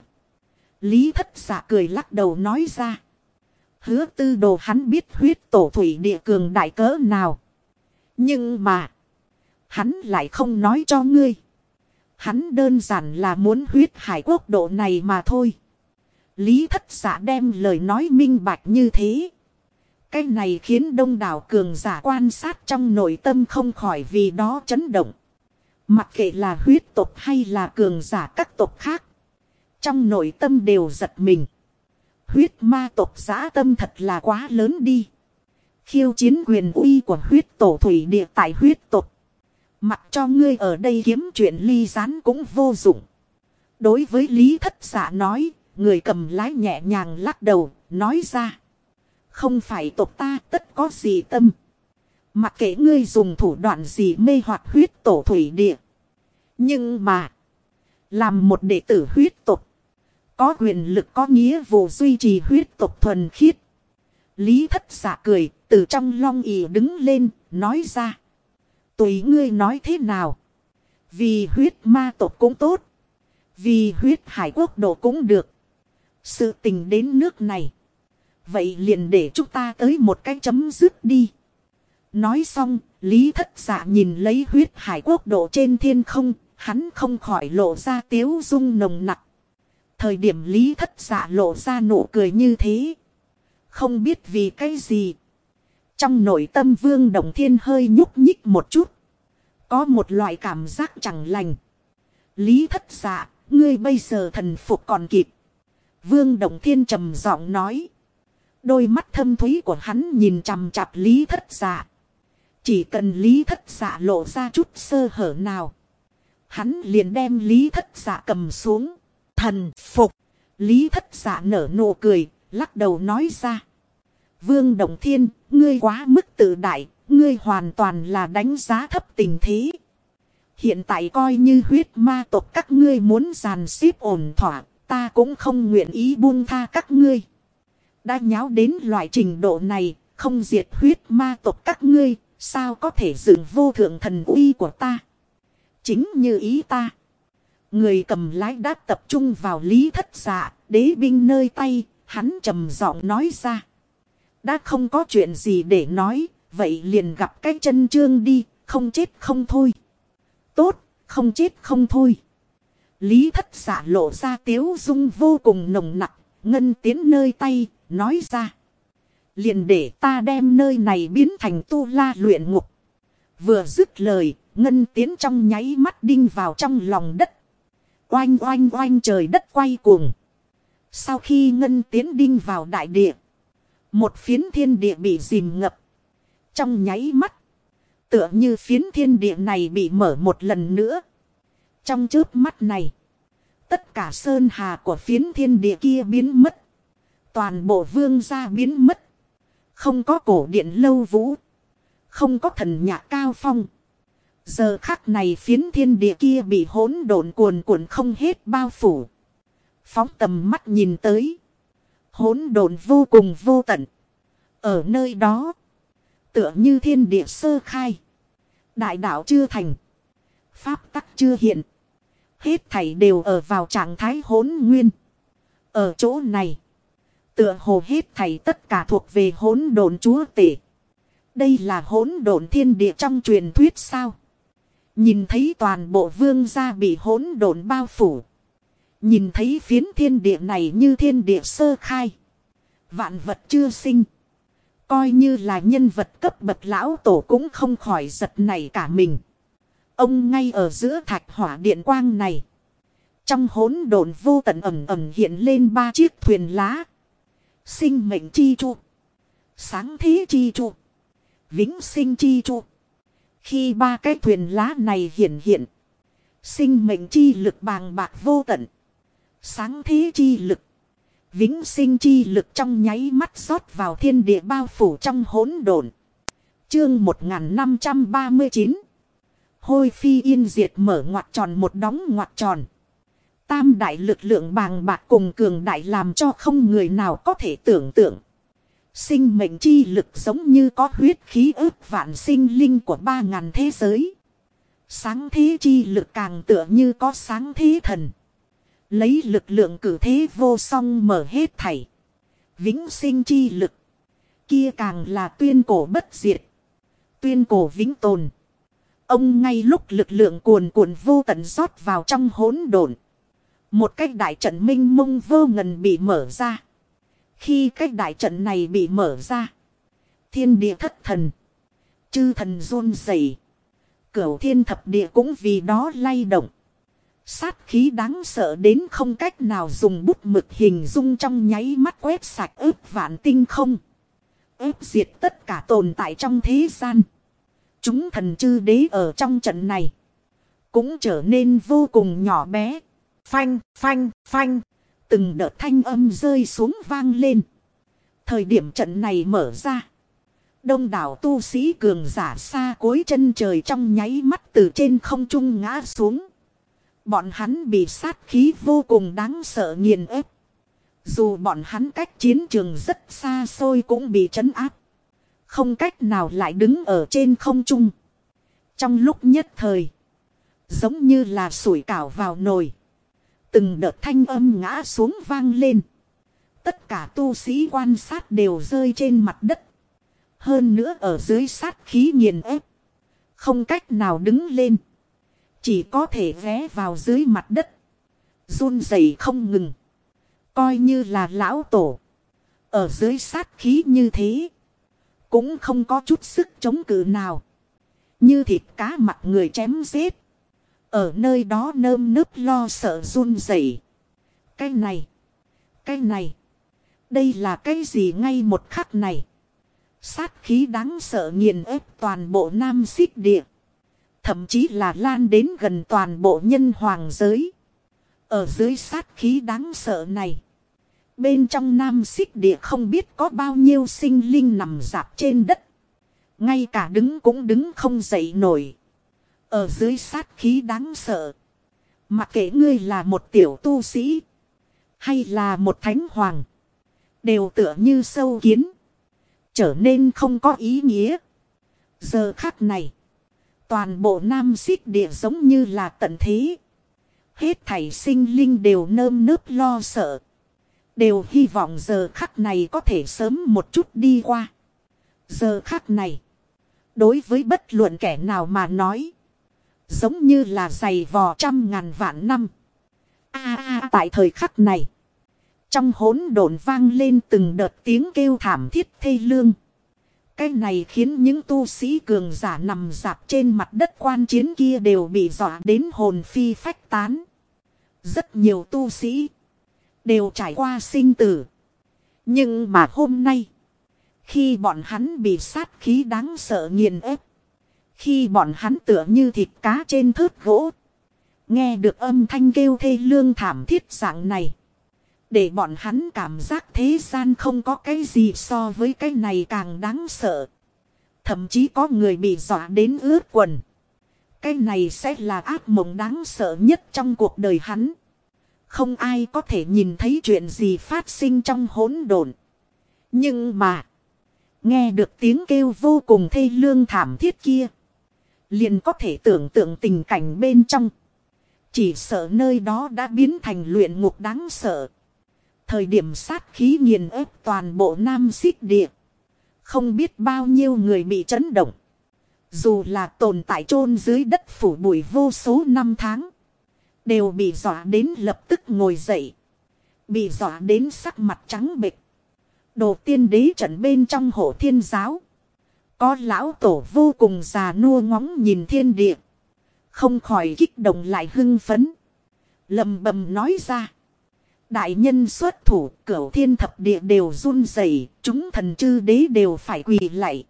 Lý Thất Dạ cười lắc đầu nói ra. Hứa Tư Đồ hắn biết huyết tổ thủy địa cường đại cỡ nào. Nhưng mà, hắn lại không nói cho ngươi. Hắn đơn giản là muốn huyết hải quốc độ này mà thôi. Lý Thất Dạ đem lời nói minh bạch như thế. Cái này khiến đông đảo cường giả quan sát trong nội tâm không khỏi vì đó chấn động. Mặc kệ là huyết tộc hay là cường giả các tộc khác, trong nội tâm đều giật mình. Huyết ma tộc dã tâm thật là quá lớn đi. Khiêu chiến quyền uy của huyết tổ thủy địa tại huyết tộc. Mặc cho ngươi ở đây kiếm chuyện ly gián cũng vô dụng. Đối với Lý Thất Dạ nói, người cầm lái nhẹ nhàng lắc đầu, nói ra. Không phải tộc ta tất có gì tâm. Mặc kệ ngươi dùng thủ đoạn gì mê hoặc huyết tổ thủy địa. Nhưng mà. Làm một đệ tử huyết tộc. Có quyền lực có nghĩa vụ duy trì huyết tộc thuần khiết. Lý Thất Dạ cười. Từ trong long ỷ đứng lên. Nói ra. Tùy ngươi nói thế nào. Vì huyết ma tộc cũng tốt. Vì huyết hải quốc độ cũng được. Sự tình đến nước này. Vậy liền để chúng ta tới một cái chấm dứt đi. Nói xong, Lý Thất Dạ nhìn lấy huyết hải quốc độ trên thiên không. Hắn không khỏi lộ ra tiếu dung nồng nặc. Thời điểm Lý Thất Dạ lộ ra nụ cười như thế. Không biết vì cái gì. Trong nội tâm Vương Đồng Thiên hơi nhúc nhích một chút. Có một loại cảm giác chẳng lành. Lý Thất Dạ, ngươi bây giờ thần phục còn kịp. Vương Đồng Thiên trầm giọng nói. Đôi mắt thâm thúy của hắn nhìn chằm chằm Lý Thất Dạ. Chỉ cần Lý Thất Dạ lộ ra chút sơ hở nào. Hắn liền đem Lý Thất Dạ cầm xuống. Thần phục. Lý Thất Dạ nở nụ cười, lắc đầu nói ra. Vương Đồng Thiên, ngươi quá mức tự đại, ngươi hoàn toàn là đánh giá thấp tình thế. Hiện tại coi như huyết ma tộc các ngươi muốn dàn xếp ổn thỏa, ta cũng không nguyện ý buông tha các ngươi. Đã nháo đến loại trình độ này, không diệt huyết ma tộc các ngươi, sao có thể dựng vô thượng thần uy của ta. Chính như ý ta. Người cầm lái đã tập trung vào Lý Thất Dạ, đế binh nơi tay, hắn trầm giọng nói ra. Đã không có chuyện gì để nói, vậy liền gặp cái chân chương đi, không chết không thôi. Tốt, không chết không thôi. Lý Thất Dạ lộ ra tiếu dung vô cùng nồng nặc, ngân tiến nơi tay, nói ra. Liền để ta đem nơi này biến thành tu la luyện ngục. Vừa dứt lời, ngân tiến trong nháy mắt đinh vào trong lòng đất. Oanh oanh oanh trời đất quay cuồng. Sau khi ngân tiến đinh vào đại địa. Một phiến thiên địa bị dìm ngập. Trong nháy mắt. Tựa như phiến thiên địa này bị mở một lần nữa. Trong chớp mắt này. Tất cả sơn hà của phiến thiên địa kia biến mất. Toàn bộ vương gia biến mất. Không có cổ điện lâu vũ. Không có thần nhạc cao phong. Giờ khắc này phiến thiên địa kia bị hỗn độn cuồn cuộn không hết bao phủ. Phóng tầm mắt nhìn tới. Hỗn độn vô cùng vô tận. Ở nơi đó. Tựa như thiên địa sơ khai. Đại đạo chưa thành. Pháp tắc chưa hiện. Hết thảy đều ở vào trạng thái hỗn nguyên. Ở chỗ này. Tựa hồ hết thảy tất cả thuộc về hỗn độn chúa tể. Đây là hỗn độn thiên địa trong truyền thuyết sao? Nhìn thấy toàn bộ vương gia bị hỗn độn bao phủ. Nhìn thấy phiến thiên địa này như thiên địa sơ khai. Vạn vật chưa sinh. Coi như là nhân vật cấp bậc lão tổ cũng không khỏi giật nảy cả mình. Ông ngay ở giữa thạch hỏa điện quang này. Trong hỗn độn vô tận ẩm ẩm hiện lên 3 chiếc thuyền lá. Sinh mệnh chi trụ. Sáng thế chi trụ. Vĩnh sinh chi trụ. Khi 3 cái thuyền lá này hiện. Sinh mệnh chi lực bàng bạc vô tận. Sáng thế chi lực. Vĩnh sinh chi lực trong nháy mắt rót vào thiên địa bao phủ trong hỗn độn. Chương 1539. Hôi phi yên diệt mở ngoặc tròn một đóng ngoặc tròn. Tam đại lực lượng bàng bạc cùng cường đại làm cho không người nào có thể tưởng tượng. Sinh mệnh chi lực giống như có huyết khí ức vạn sinh linh của 3000 thế giới. Sáng thế chi lực càng tựa như có sáng thế thần. Lấy lực lượng cử thế vô song mở hết thảy. Vĩnh sinh chi lực. Kia càng là tuyên cổ bất diệt. Tuyên cổ vĩnh tồn. Ông ngay lúc lực lượng cuồn cuộn vô tận rót vào trong hỗn độn. Một cách đại trận minh mông vô ngần bị mở ra. Khi cách đại trận này bị mở ra. Thiên địa thất thần. Chư thần run rẩy. Cửu thiên thập địa cũng vì đó lay động. Sát khí đáng sợ đến không cách nào dùng bút mực hình dung trong nháy mắt quét sạch ức vạn tinh không. Ức diệt tất cả tồn tại trong thế gian. Chúng thần chư đế ở trong trận này. Cũng trở nên vô cùng nhỏ bé. Phanh, phanh, phanh. Từng đợt thanh âm rơi xuống vang lên. Thời điểm trận này mở ra. Đông đảo tu sĩ cường giả xa cuối chân trời trong nháy mắt từ trên không trung ngã xuống. Bọn hắn bị sát khí vô cùng đáng sợ nghiền ép. Dù bọn hắn cách chiến trường rất xa xôi cũng bị trấn áp. Không cách nào lại đứng ở trên không trung. Trong lúc nhất thời, giống như là sủi cảo vào nồi. Từng đợt thanh âm ngã xuống vang lên. Tất cả tu sĩ quan sát đều rơi trên mặt đất. Hơn nữa ở dưới sát khí nghiền ép. Không cách nào đứng lên. Chỉ có thể ghé vào dưới mặt đất. Run rẩy không ngừng. Coi như là lão tổ. Ở dưới sát khí như thế. Cũng không có chút sức chống cự nào. Như thịt cá mặt người chém giết. Ở nơi đó nơm nớp lo sợ run rẩy. Cái này. Đây là cái gì ngay một khắc này. Sát khí đáng sợ nghiền ép toàn bộ Nam Xích Địa. Thậm chí là lan đến gần toàn bộ nhân hoàng giới. Ở dưới sát khí đáng sợ này. Bên trong Nam Xích Địa không biết có bao nhiêu sinh linh nằm rạp trên đất. Ngay cả đứng cũng đứng không dậy nổi. Ở dưới sát khí đáng sợ. Mặc kệ ngươi là một tiểu tu sĩ. Hay là một thánh hoàng. Đều tựa như sâu kiến. Trở nên không có ý nghĩa. Giờ khắc này. Toàn bộ Nam Xích Địa giống như là tận thế. Hết thảy sinh linh đều nơm nớp lo sợ. Đều hy vọng giờ khắc này có thể sớm một chút đi qua. Giờ khắc này. Đối với bất luận kẻ nào mà nói. Giống như là giày vò trăm ngàn vạn năm. Tại thời khắc này. Trong hỗn độn vang lên từng đợt tiếng kêu thảm thiết thê lương. Cái này khiến những tu sĩ cường giả nằm rạp trên mặt đất quan chiến kia đều bị dọa đến hồn phi phách tán. Rất nhiều tu sĩ đều trải qua sinh tử. Nhưng mà hôm nay, khi bọn hắn bị sát khí đáng sợ nghiền ép, khi bọn hắn tựa như thịt cá trên thớt gỗ, nghe được âm thanh kêu thê lương thảm thiết dạng này, để bọn hắn cảm giác thế gian không có cái gì so với cái này càng đáng sợ. Thậm chí có người bị dọa đến ướt quần. Cái này sẽ là ác mộng đáng sợ nhất trong cuộc đời hắn. Không ai có thể nhìn thấy chuyện gì phát sinh trong hỗn độn. Nhưng mà, nghe được tiếng kêu vô cùng thê lương thảm thiết kia, liền có thể tưởng tượng tình cảnh bên trong. Chỉ sợ nơi đó đã biến thành luyện ngục đáng sợ. Thời điểm sát khí nghiền ép toàn bộ Nam Xích Địa. Không biết bao nhiêu người bị chấn động. Dù là tồn tại chôn dưới đất phủ bụi vô số năm tháng. Đều bị dọa đến lập tức ngồi dậy. Bị dọa đến sắc mặt trắng bệch. Đồ tiên đế trận bên trong Hộ Thiên Giáo. Có lão tổ vô cùng già nua ngóng nhìn thiên địa. Không khỏi kích động lại hưng phấn. Lầm bầm nói ra. Đại nhân xuất thủ, cửu thiên thập địa đều run rẩy, chúng thần chư đế đều phải quỳ lạy.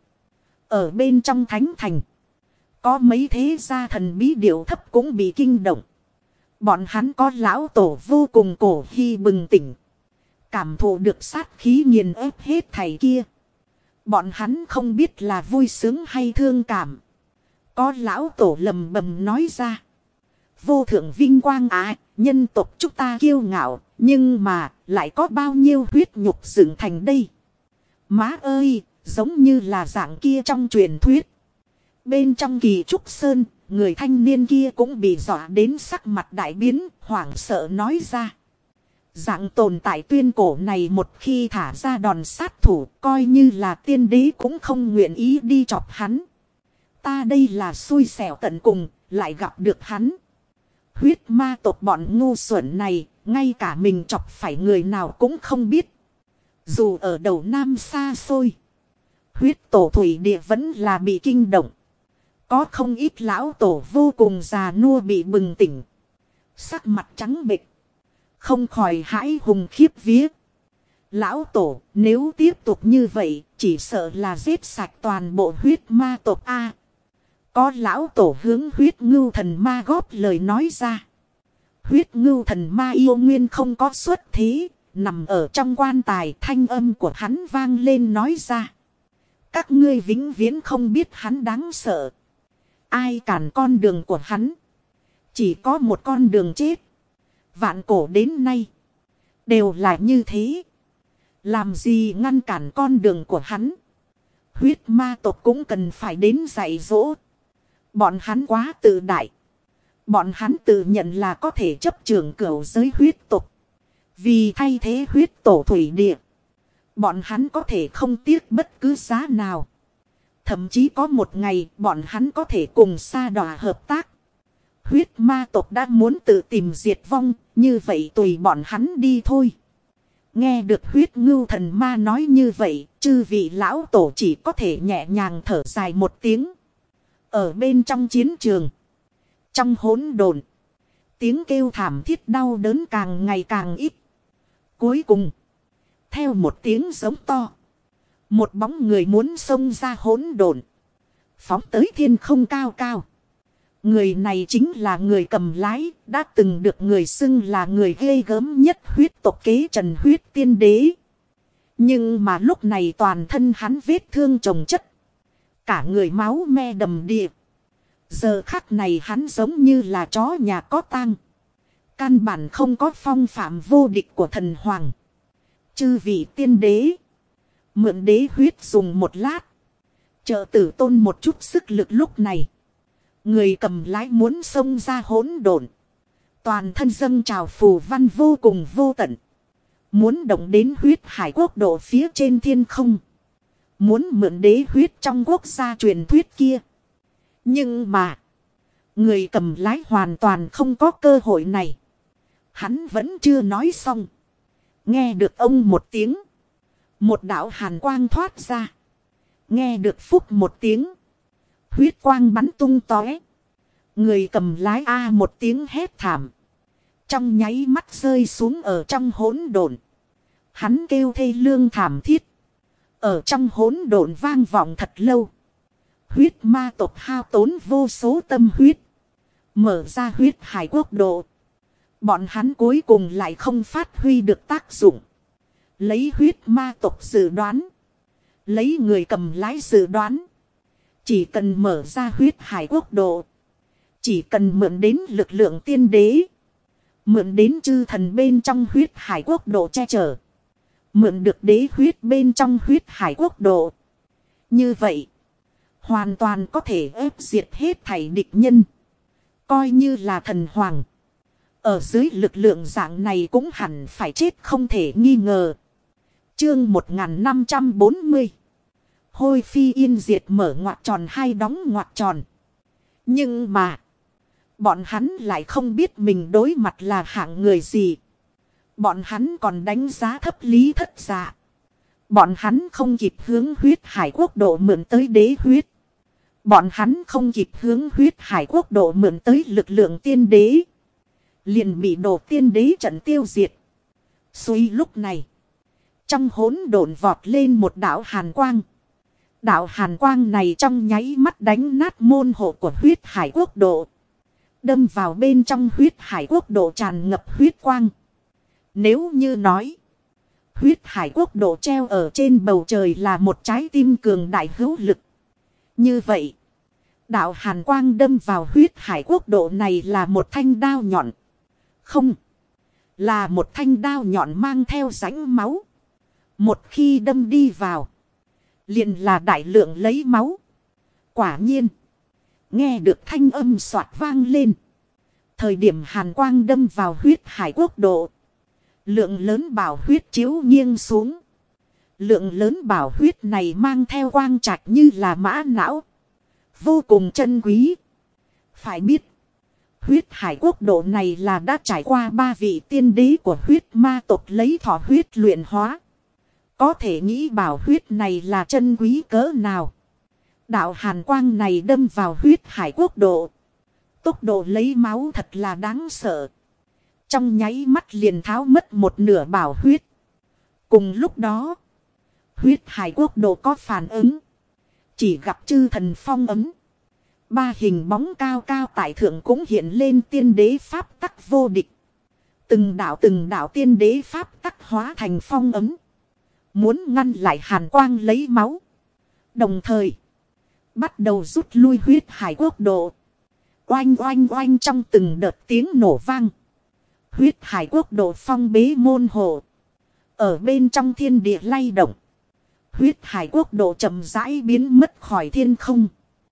Ở bên trong thánh thành, có mấy thế gia thần bí điệu thấp cũng bị kinh động. Bọn hắn có lão tổ vô cùng cổ hy bừng tỉnh. Cảm thụ được sát khí nghiền ép hết thảy kia. Bọn hắn không biết là vui sướng hay thương cảm. Có lão tổ lầm bầm nói ra. Vô thượng vinh quang nhân tộc chúng ta kiêu ngạo. Nhưng mà lại có bao nhiêu huyết nhục dựng thành đây. Má ơi, giống như là dạng kia trong truyền thuyết. Bên trong Kỳ Trúc Sơn, người thanh niên kia cũng bị dọa đến sắc mặt đại biến, hoảng sợ nói ra. Dạng tồn tại tuyên cổ này một khi thả ra đòn sát thủ, coi như là tiên đế cũng không nguyện ý đi chọc hắn. Ta đây là xui xẻo tận cùng, lại gặp được hắn. Huyết ma tộc bọn ngu xuẩn này, ngay cả mình chọc phải người nào cũng không biết. Dù ở đầu Nam xa xôi, huyết tổ thủy địa vẫn là bị kinh động. Có không ít lão tổ vô cùng già nua bị bừng tỉnh. Sắc mặt trắng bệch, không khỏi hãi hùng khiếp vía. Lão tổ, nếu tiếp tục như vậy, chỉ sợ là giết sạch toàn bộ huyết ma tộc A. Có lão tổ hướng huyết ngưu thần ma góp lời nói ra. Huyết ngưu thần ma yêu nguyên không có xuất thế, nằm ở trong quan tài, thanh âm của hắn vang lên nói ra. Các ngươi vĩnh viễn không biết hắn đáng sợ. Ai cản con đường của hắn. Chỉ có một con đường chết. Vạn cổ đến nay. Đều là như thế. Làm gì ngăn cản con đường của hắn. Huyết ma tộc cũng cần phải đến dạy dỗ. Bọn hắn quá tự đại. Bọn hắn tự nhận là có thể chấp trưởng cửu giới huyết tộc. Vì thay thế huyết tổ thủy địa. Bọn hắn có thể không tiếc bất cứ giá nào. Thậm chí có một ngày bọn hắn có thể cùng sa đọa hợp tác. Huyết ma tộc đã muốn tự tìm diệt vong. Như vậy tùy bọn hắn đi thôi. Nghe được huyết ngưu thần ma nói như vậy. Chư vị lão tổ chỉ có thể nhẹ nhàng thở dài một tiếng. Ở bên trong chiến trường. Trong hỗn độn. Tiếng kêu thảm thiết đau đớn càng ngày càng ít. Cuối cùng. Theo một tiếng giống to. Một bóng người muốn xông ra hỗn độn. Phóng tới thiên không cao cao. Người này chính là người cầm lái. Đã từng được người xưng là người ghê gớm nhất huyết tộc kế Trần Huyết Tiên Đế. Nhưng mà lúc này toàn thân hắn vết thương chồng chất. Cả người máu me đầm đìa. Giờ khắc này hắn giống như là chó nhà có tang. Căn bản không có phong phạm vô địch của thần hoàng. Chư vị tiên đế. Mượn đế huyết dùng một lát. Trợ tử tôn một chút sức lực lúc này. Người cầm lái muốn xông ra hỗn độn. Toàn thân dâng trào phù văn vô cùng vô tận. Muốn động đến huyết hải quốc độ phía trên thiên không. Muốn mượn đế huyết trong quốc gia truyền thuyết kia. Nhưng mà. Người cầm lái hoàn toàn không có cơ hội này. Hắn vẫn chưa nói xong. Nghe được ông một tiếng. Một đạo hàn quang thoát ra. Nghe được phúc một tiếng. Huyết quang bắn tung tóe. Người cầm lái một tiếng hét thảm. Trong nháy mắt rơi xuống ở trong hỗn độn. Hắn kêu thê lương thảm thiết. Ở trong hỗn độn vang vọng thật lâu. Huyết ma tộc hao tốn vô số tâm huyết. Mở ra huyết hải quốc độ. Bọn hắn cuối cùng lại không phát huy được tác dụng. Lấy huyết ma tộc dự đoán. Lấy người cầm lái dự đoán. Chỉ cần mở ra huyết hải quốc độ. Chỉ cần mượn đến lực lượng tiên đế. Mượn đến chư thần bên trong huyết hải quốc độ che chở. Mượn được đế huyết bên trong huyết hải quốc độ. Như vậy. Hoàn toàn có thể ép diệt hết thảy địch nhân. Coi như là thần hoàng. Ở dưới lực lượng dạng này cũng hẳn phải chết không thể nghi ngờ. Chương 1540. Hôi phi yên diệt mở ngoặc tròn hay đóng ngoặc tròn. Nhưng mà. Bọn hắn lại không biết mình đối mặt là hạng người gì. Bọn hắn còn đánh giá thấp Lý Thất Dạ. Bọn hắn không kịp hướng huyết hải quốc độ mượn tới đế huyết. Bọn hắn không kịp hướng huyết hải quốc độ mượn tới lực lượng tiên đế. Liền bị đồ tiên đế trận tiêu diệt. Suy lúc này. Trong hỗn độn vọt lên một đạo hàn quang. Đạo hàn quang này trong nháy mắt đánh nát môn hộ của huyết hải quốc độ. Đâm vào bên trong huyết hải quốc độ tràn ngập huyết quang. Nếu như nói. Huyết hải quốc độ treo ở trên bầu trời là một trái tim cường đại hữu lực. Như vậy. Đạo hàn quang đâm vào huyết hải quốc độ này là một thanh đao nhọn. Không. Là một thanh đao nhọn mang theo rãnh máu. Một khi đâm đi vào. Liền là đại lượng lấy máu. Quả nhiên. Nghe được thanh âm xoạt vang lên. Thời điểm hàn quang đâm vào huyết hải quốc độ. Lượng lớn bảo huyết chiếu nghiêng xuống. Lượng lớn bảo huyết này mang theo quang trạch như là mã não. Vô cùng chân quý. Phải biết. Huyết hải quốc độ này là đã trải qua 3 vị tiên đế của huyết ma tộc lấy thọ huyết luyện hóa. Có thể nghĩ bảo huyết này là chân quý cỡ nào. Đạo hàn quang này đâm vào huyết hải quốc độ. Tốc độ lấy máu thật là đáng sợ. Trong nháy mắt liền tháo mất một nửa bảo huyết. Cùng lúc đó. Huyết hải quốc độ có phản ứng. Chỉ gặp chư thần phong ấm. 3 hình bóng cao cao tại thượng cũng hiện lên tiên đế pháp tắc vô địch. Từng đạo tiên đế pháp tắc hóa thành phong ấm. Muốn ngăn lại hàn quang lấy máu. Đồng thời, bắt đầu rút lui huyết hải quốc độ. Oanh oanh oanh trong từng đợt tiếng nổ vang. Huyết hải quốc độ phong bế môn hộ. Ở bên trong thiên địa lay động. Huyết hải quốc độ chậm rãi biến mất khỏi thiên không.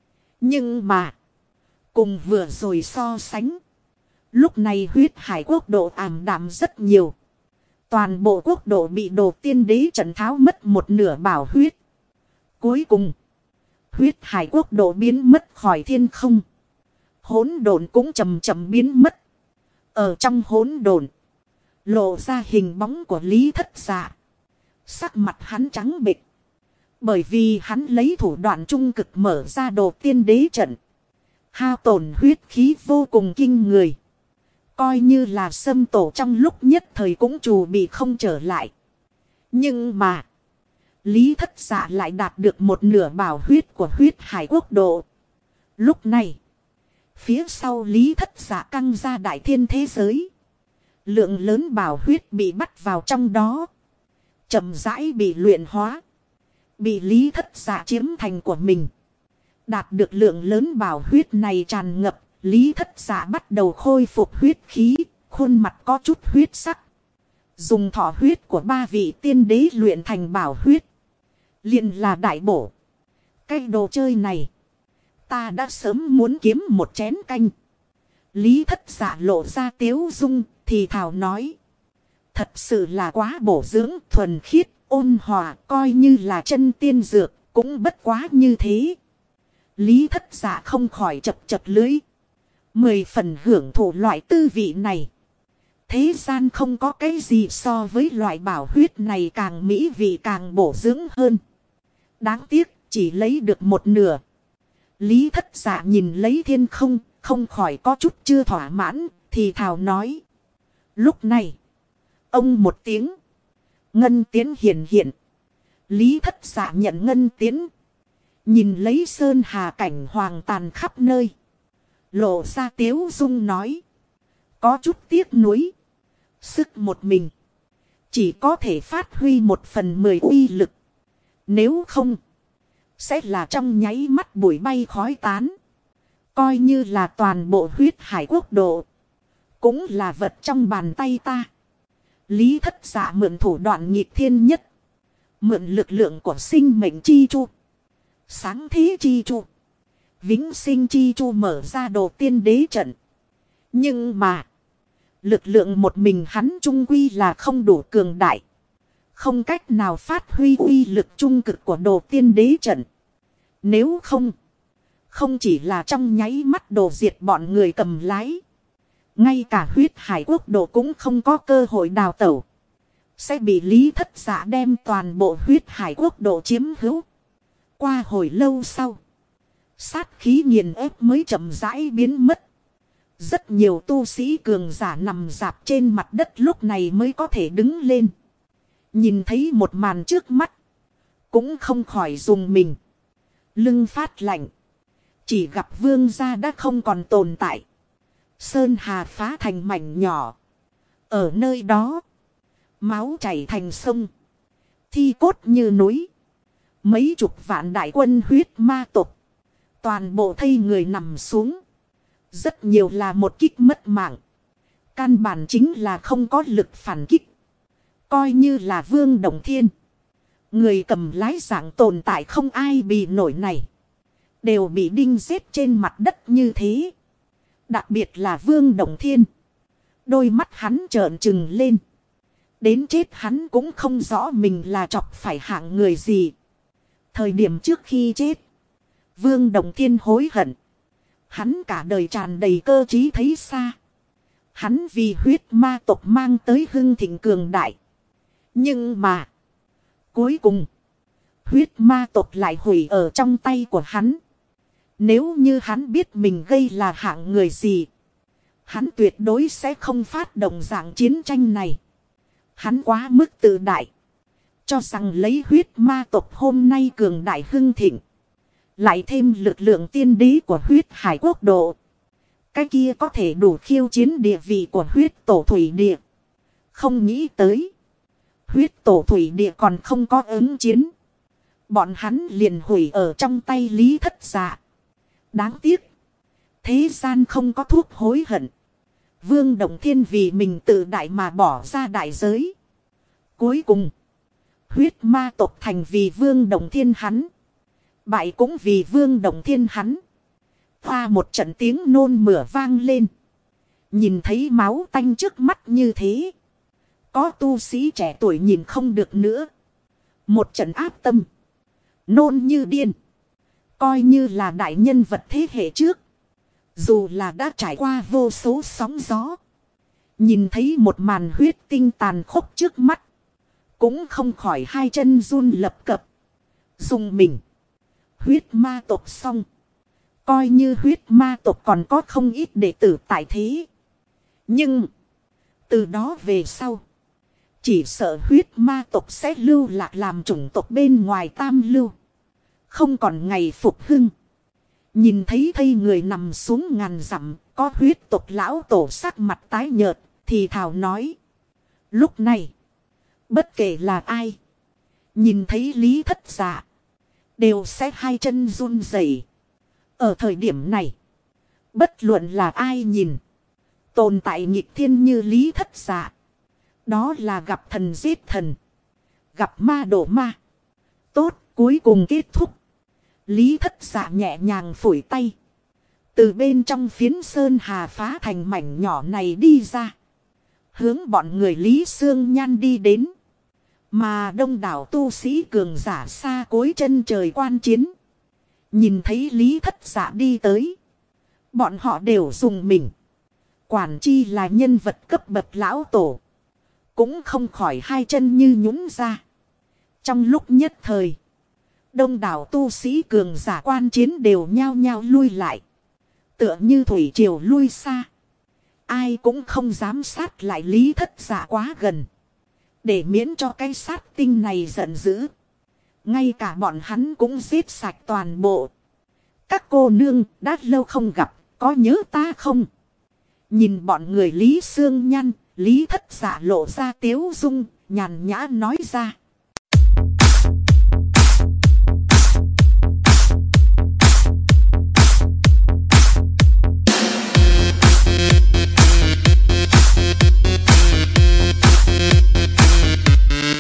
Nhưng mà, cùng vừa rồi so sánh. Lúc này huyết hải quốc độ ảm đạm rất nhiều. Toàn bộ quốc độ bị đồ tiên đế trận tháo mất một nửa bảo huyết. Cuối cùng, huyết hải quốc độ biến mất khỏi thiên không. Hỗn độn cũng chậm chậm biến mất. Ở trong hỗn độn, lộ ra hình bóng của Lý Thất Dạ. Sắc mặt hắn trắng bệch. Bởi vì hắn lấy thủ đoạn trung cực mở ra đồ tiên đế trận. Hao tổn huyết khí vô cùng kinh người. Coi như là xâm tổ trong lúc nhất thời cũng trù bị không trở lại. Nhưng mà, Lý Thất Dạ lại đạt được một nửa bảo huyết của huyết hải quốc độ. Lúc này, phía sau Lý Thất Dạ căng ra đại thiên thế giới. Lượng lớn bảo huyết bị bắt vào trong đó. Chậm rãi bị luyện hóa. Bị Lý Thất Dạ chiếm thành của mình. Đạt được lượng lớn bảo huyết này tràn ngập. Lý Thất Dạ bắt đầu khôi phục huyết khí. Khuôn mặt có chút huyết sắc. Dùng thọ huyết của 3 vị tiên đế luyện thành bảo huyết. Liền là đại bổ. Cái đồ chơi này, ta đã sớm muốn kiếm một chén canh. Lý Thất Dạ lộ ra tiếu dung, thì thào nói. Thật sự là quá bổ dưỡng, thuần khiết, ôn hòa, coi như là chân tiên dược, cũng bất quá như thế. Lý Thất Dạ không khỏi chập chập lưỡi. 10 phần hưởng thụ loại tư vị này. Thế gian không có cái gì so với loại bảo huyết này càng mỹ vị càng bổ dưỡng hơn. Đáng tiếc, chỉ lấy được một nửa. Lý Thất Dạ nhìn lấy thiên không, không khỏi có chút chưa thỏa mãn, thì thào nói. Lúc này, ông một tiếng, ngân tiến hiện hiện. Lý Thất Dạ nhận ngân tiến. Nhìn lấy sơn hà cảnh hoàng tàn khắp nơi. Lộ ra tiếu dung nói. Có chút tiếc nuối. Sức một mình. Chỉ có thể phát huy 1/10 uy lực. Nếu không, sẽ là trong nháy mắt bụi bay khói tán. Coi như là toàn bộ huyết hải quốc độ. Cũng là vật trong bàn tay ta. Lý Thất Dạ mượn thủ đoạn nghịch thiên nhất. Mượn lực lượng của sinh mệnh chi chu. Sáng thế chi chu. Vĩnh sinh chi chu mở ra đồ tiên đế trận. Nhưng mà, lực lượng một mình hắn trung quy là không đủ cường đại. Không cách nào phát huy uy lực trung cực của đồ tiên đế trận. Nếu không, không chỉ là trong nháy mắt đồ diệt bọn người cầm lái. Ngay cả huyết hải quốc độ cũng không có cơ hội đào tẩu. Sẽ bị Lý Thất Dạ đem toàn bộ huyết hải quốc độ chiếm hữu. Qua hồi lâu sau, sát khí nghiền ép mới chậm rãi biến mất. Rất nhiều tu sĩ cường giả nằm rạp trên mặt đất lúc này mới có thể đứng lên. Nhìn thấy một màn trước mắt, cũng không khỏi dùng mình. Lưng phát lạnh. Chỉ gặp vương gia đã không còn tồn tại. Sơn hà phá thành mảnh nhỏ. Ở nơi đó, máu chảy thành sông. Thi cốt như núi. Mấy chục vạn đại quân huyết ma tộc. Toàn bộ thây người nằm xuống. Rất nhiều là một kích mất mạng. Căn bản chính là không có lực phản kích. Coi như là Vương Động Thiên. Người cầm lái dạng tồn tại không ai bị nổi này. Đều bị đinh giết trên mặt đất như thế. Đặc biệt là Vương Động Thiên. Đôi mắt hắn trợn trừng lên. Đến chết hắn cũng không rõ mình là chọc phải hạng người gì. Thời điểm trước khi chết, Vương Động Thiên hối hận. Hắn cả đời tràn đầy cơ trí thấy xa. Hắn vì huyết ma tộc mang tới hưng thịnh cường đại. Nhưng mà, cuối cùng, huyết ma tộc lại hủy ở trong tay của hắn. Nếu như hắn biết mình gây là hạng người gì, hắn tuyệt đối sẽ không phát động dạng chiến tranh này. Hắn quá mức tự đại. Cho rằng lấy huyết ma tộc hôm nay cường đại hưng thịnh. Lại thêm lực lượng tiên đế của huyết hải quốc độ. Cái kia có thể đủ khiêu chiến địa vị của huyết tổ thủy địa. Không nghĩ tới. Huyết tổ thủy địa còn không có ứng chiến. bọn hắn liền hủy ở trong tay Lý Thất Dạ. Đáng tiếc, thế gian không có thuốc hối hận. Vương Động Thiên vì mình tự đại mà bỏ ra đại giới. Cuối cùng, huyết ma tộc thành vì Vương Động Thiên hắn. Bại cũng vì Vương Động Thiên hắn. Hoa một trận tiếng nôn mửa vang lên. Nhìn thấy máu tanh trước mắt như thế, có tu sĩ trẻ tuổi nhìn không được nữa. Một trận áp tâm, nôn như điên. Coi như là đại nhân vật thế hệ trước, dù là đã trải qua vô số sóng gió, nhìn thấy một màn huyết tinh tàn khốc trước mắt, cũng không khỏi hai chân run lập cập. Dùng mình. Huyết ma tộc xong, coi như huyết ma tộc còn có không ít đệ tử tại thế. Nhưng từ đó về sau, chỉ sợ huyết ma tộc sẽ lưu lạc làm chủng tộc bên ngoài tam lưu, không còn ngày phục hưng. Nhìn thấy thây người nằm xuống ngàn dặm, có huyết tộc lão tổ sắc mặt tái nhợt, thì thào nói. Lúc này, bất kể là ai, nhìn thấy Lý Thất Dạ, đều sẽ hai chân run rẩy. Ở thời điểm này, bất luận là ai nhìn, tồn tại nghịch thiên như Lý Thất Dạ, đó là gặp thần giết thần, gặp ma đổ ma. Tốt, cuối cùng kết thúc. Lý Thất Dạ nhẹ nhàng phủi tay, từ bên trong phiến sơn hà phá thành mảnh nhỏ này đi ra, hướng bọn người Lý Xương Nhan đi đến. Mà đông đảo tu sĩ cường giả xa cối chân trời quan chiến, nhìn thấy Lý Thất Dạ đi tới, bọn họ đều dùng mình. Quản chi là nhân vật cấp bậc lão tổ, cũng không khỏi hai chân như nhũn ra. Trong lúc nhất thời, đông đảo tu sĩ cường giả quan chiến đều nhao nhao lui lại, tựa như thủy triều lui xa. Ai cũng không dám sát lại Lý Thất Dạ quá gần, để miễn cho cái sát tinh này giận dữ. Ngay cả bọn hắn cũng giết sạch toàn bộ. Các cô nương đã lâu không gặp, có nhớ ta không? Nhìn bọn người Lý Xương Nhan, Lý Thất Dạ lộ ra tiếu dung, nhàn nhã nói ra.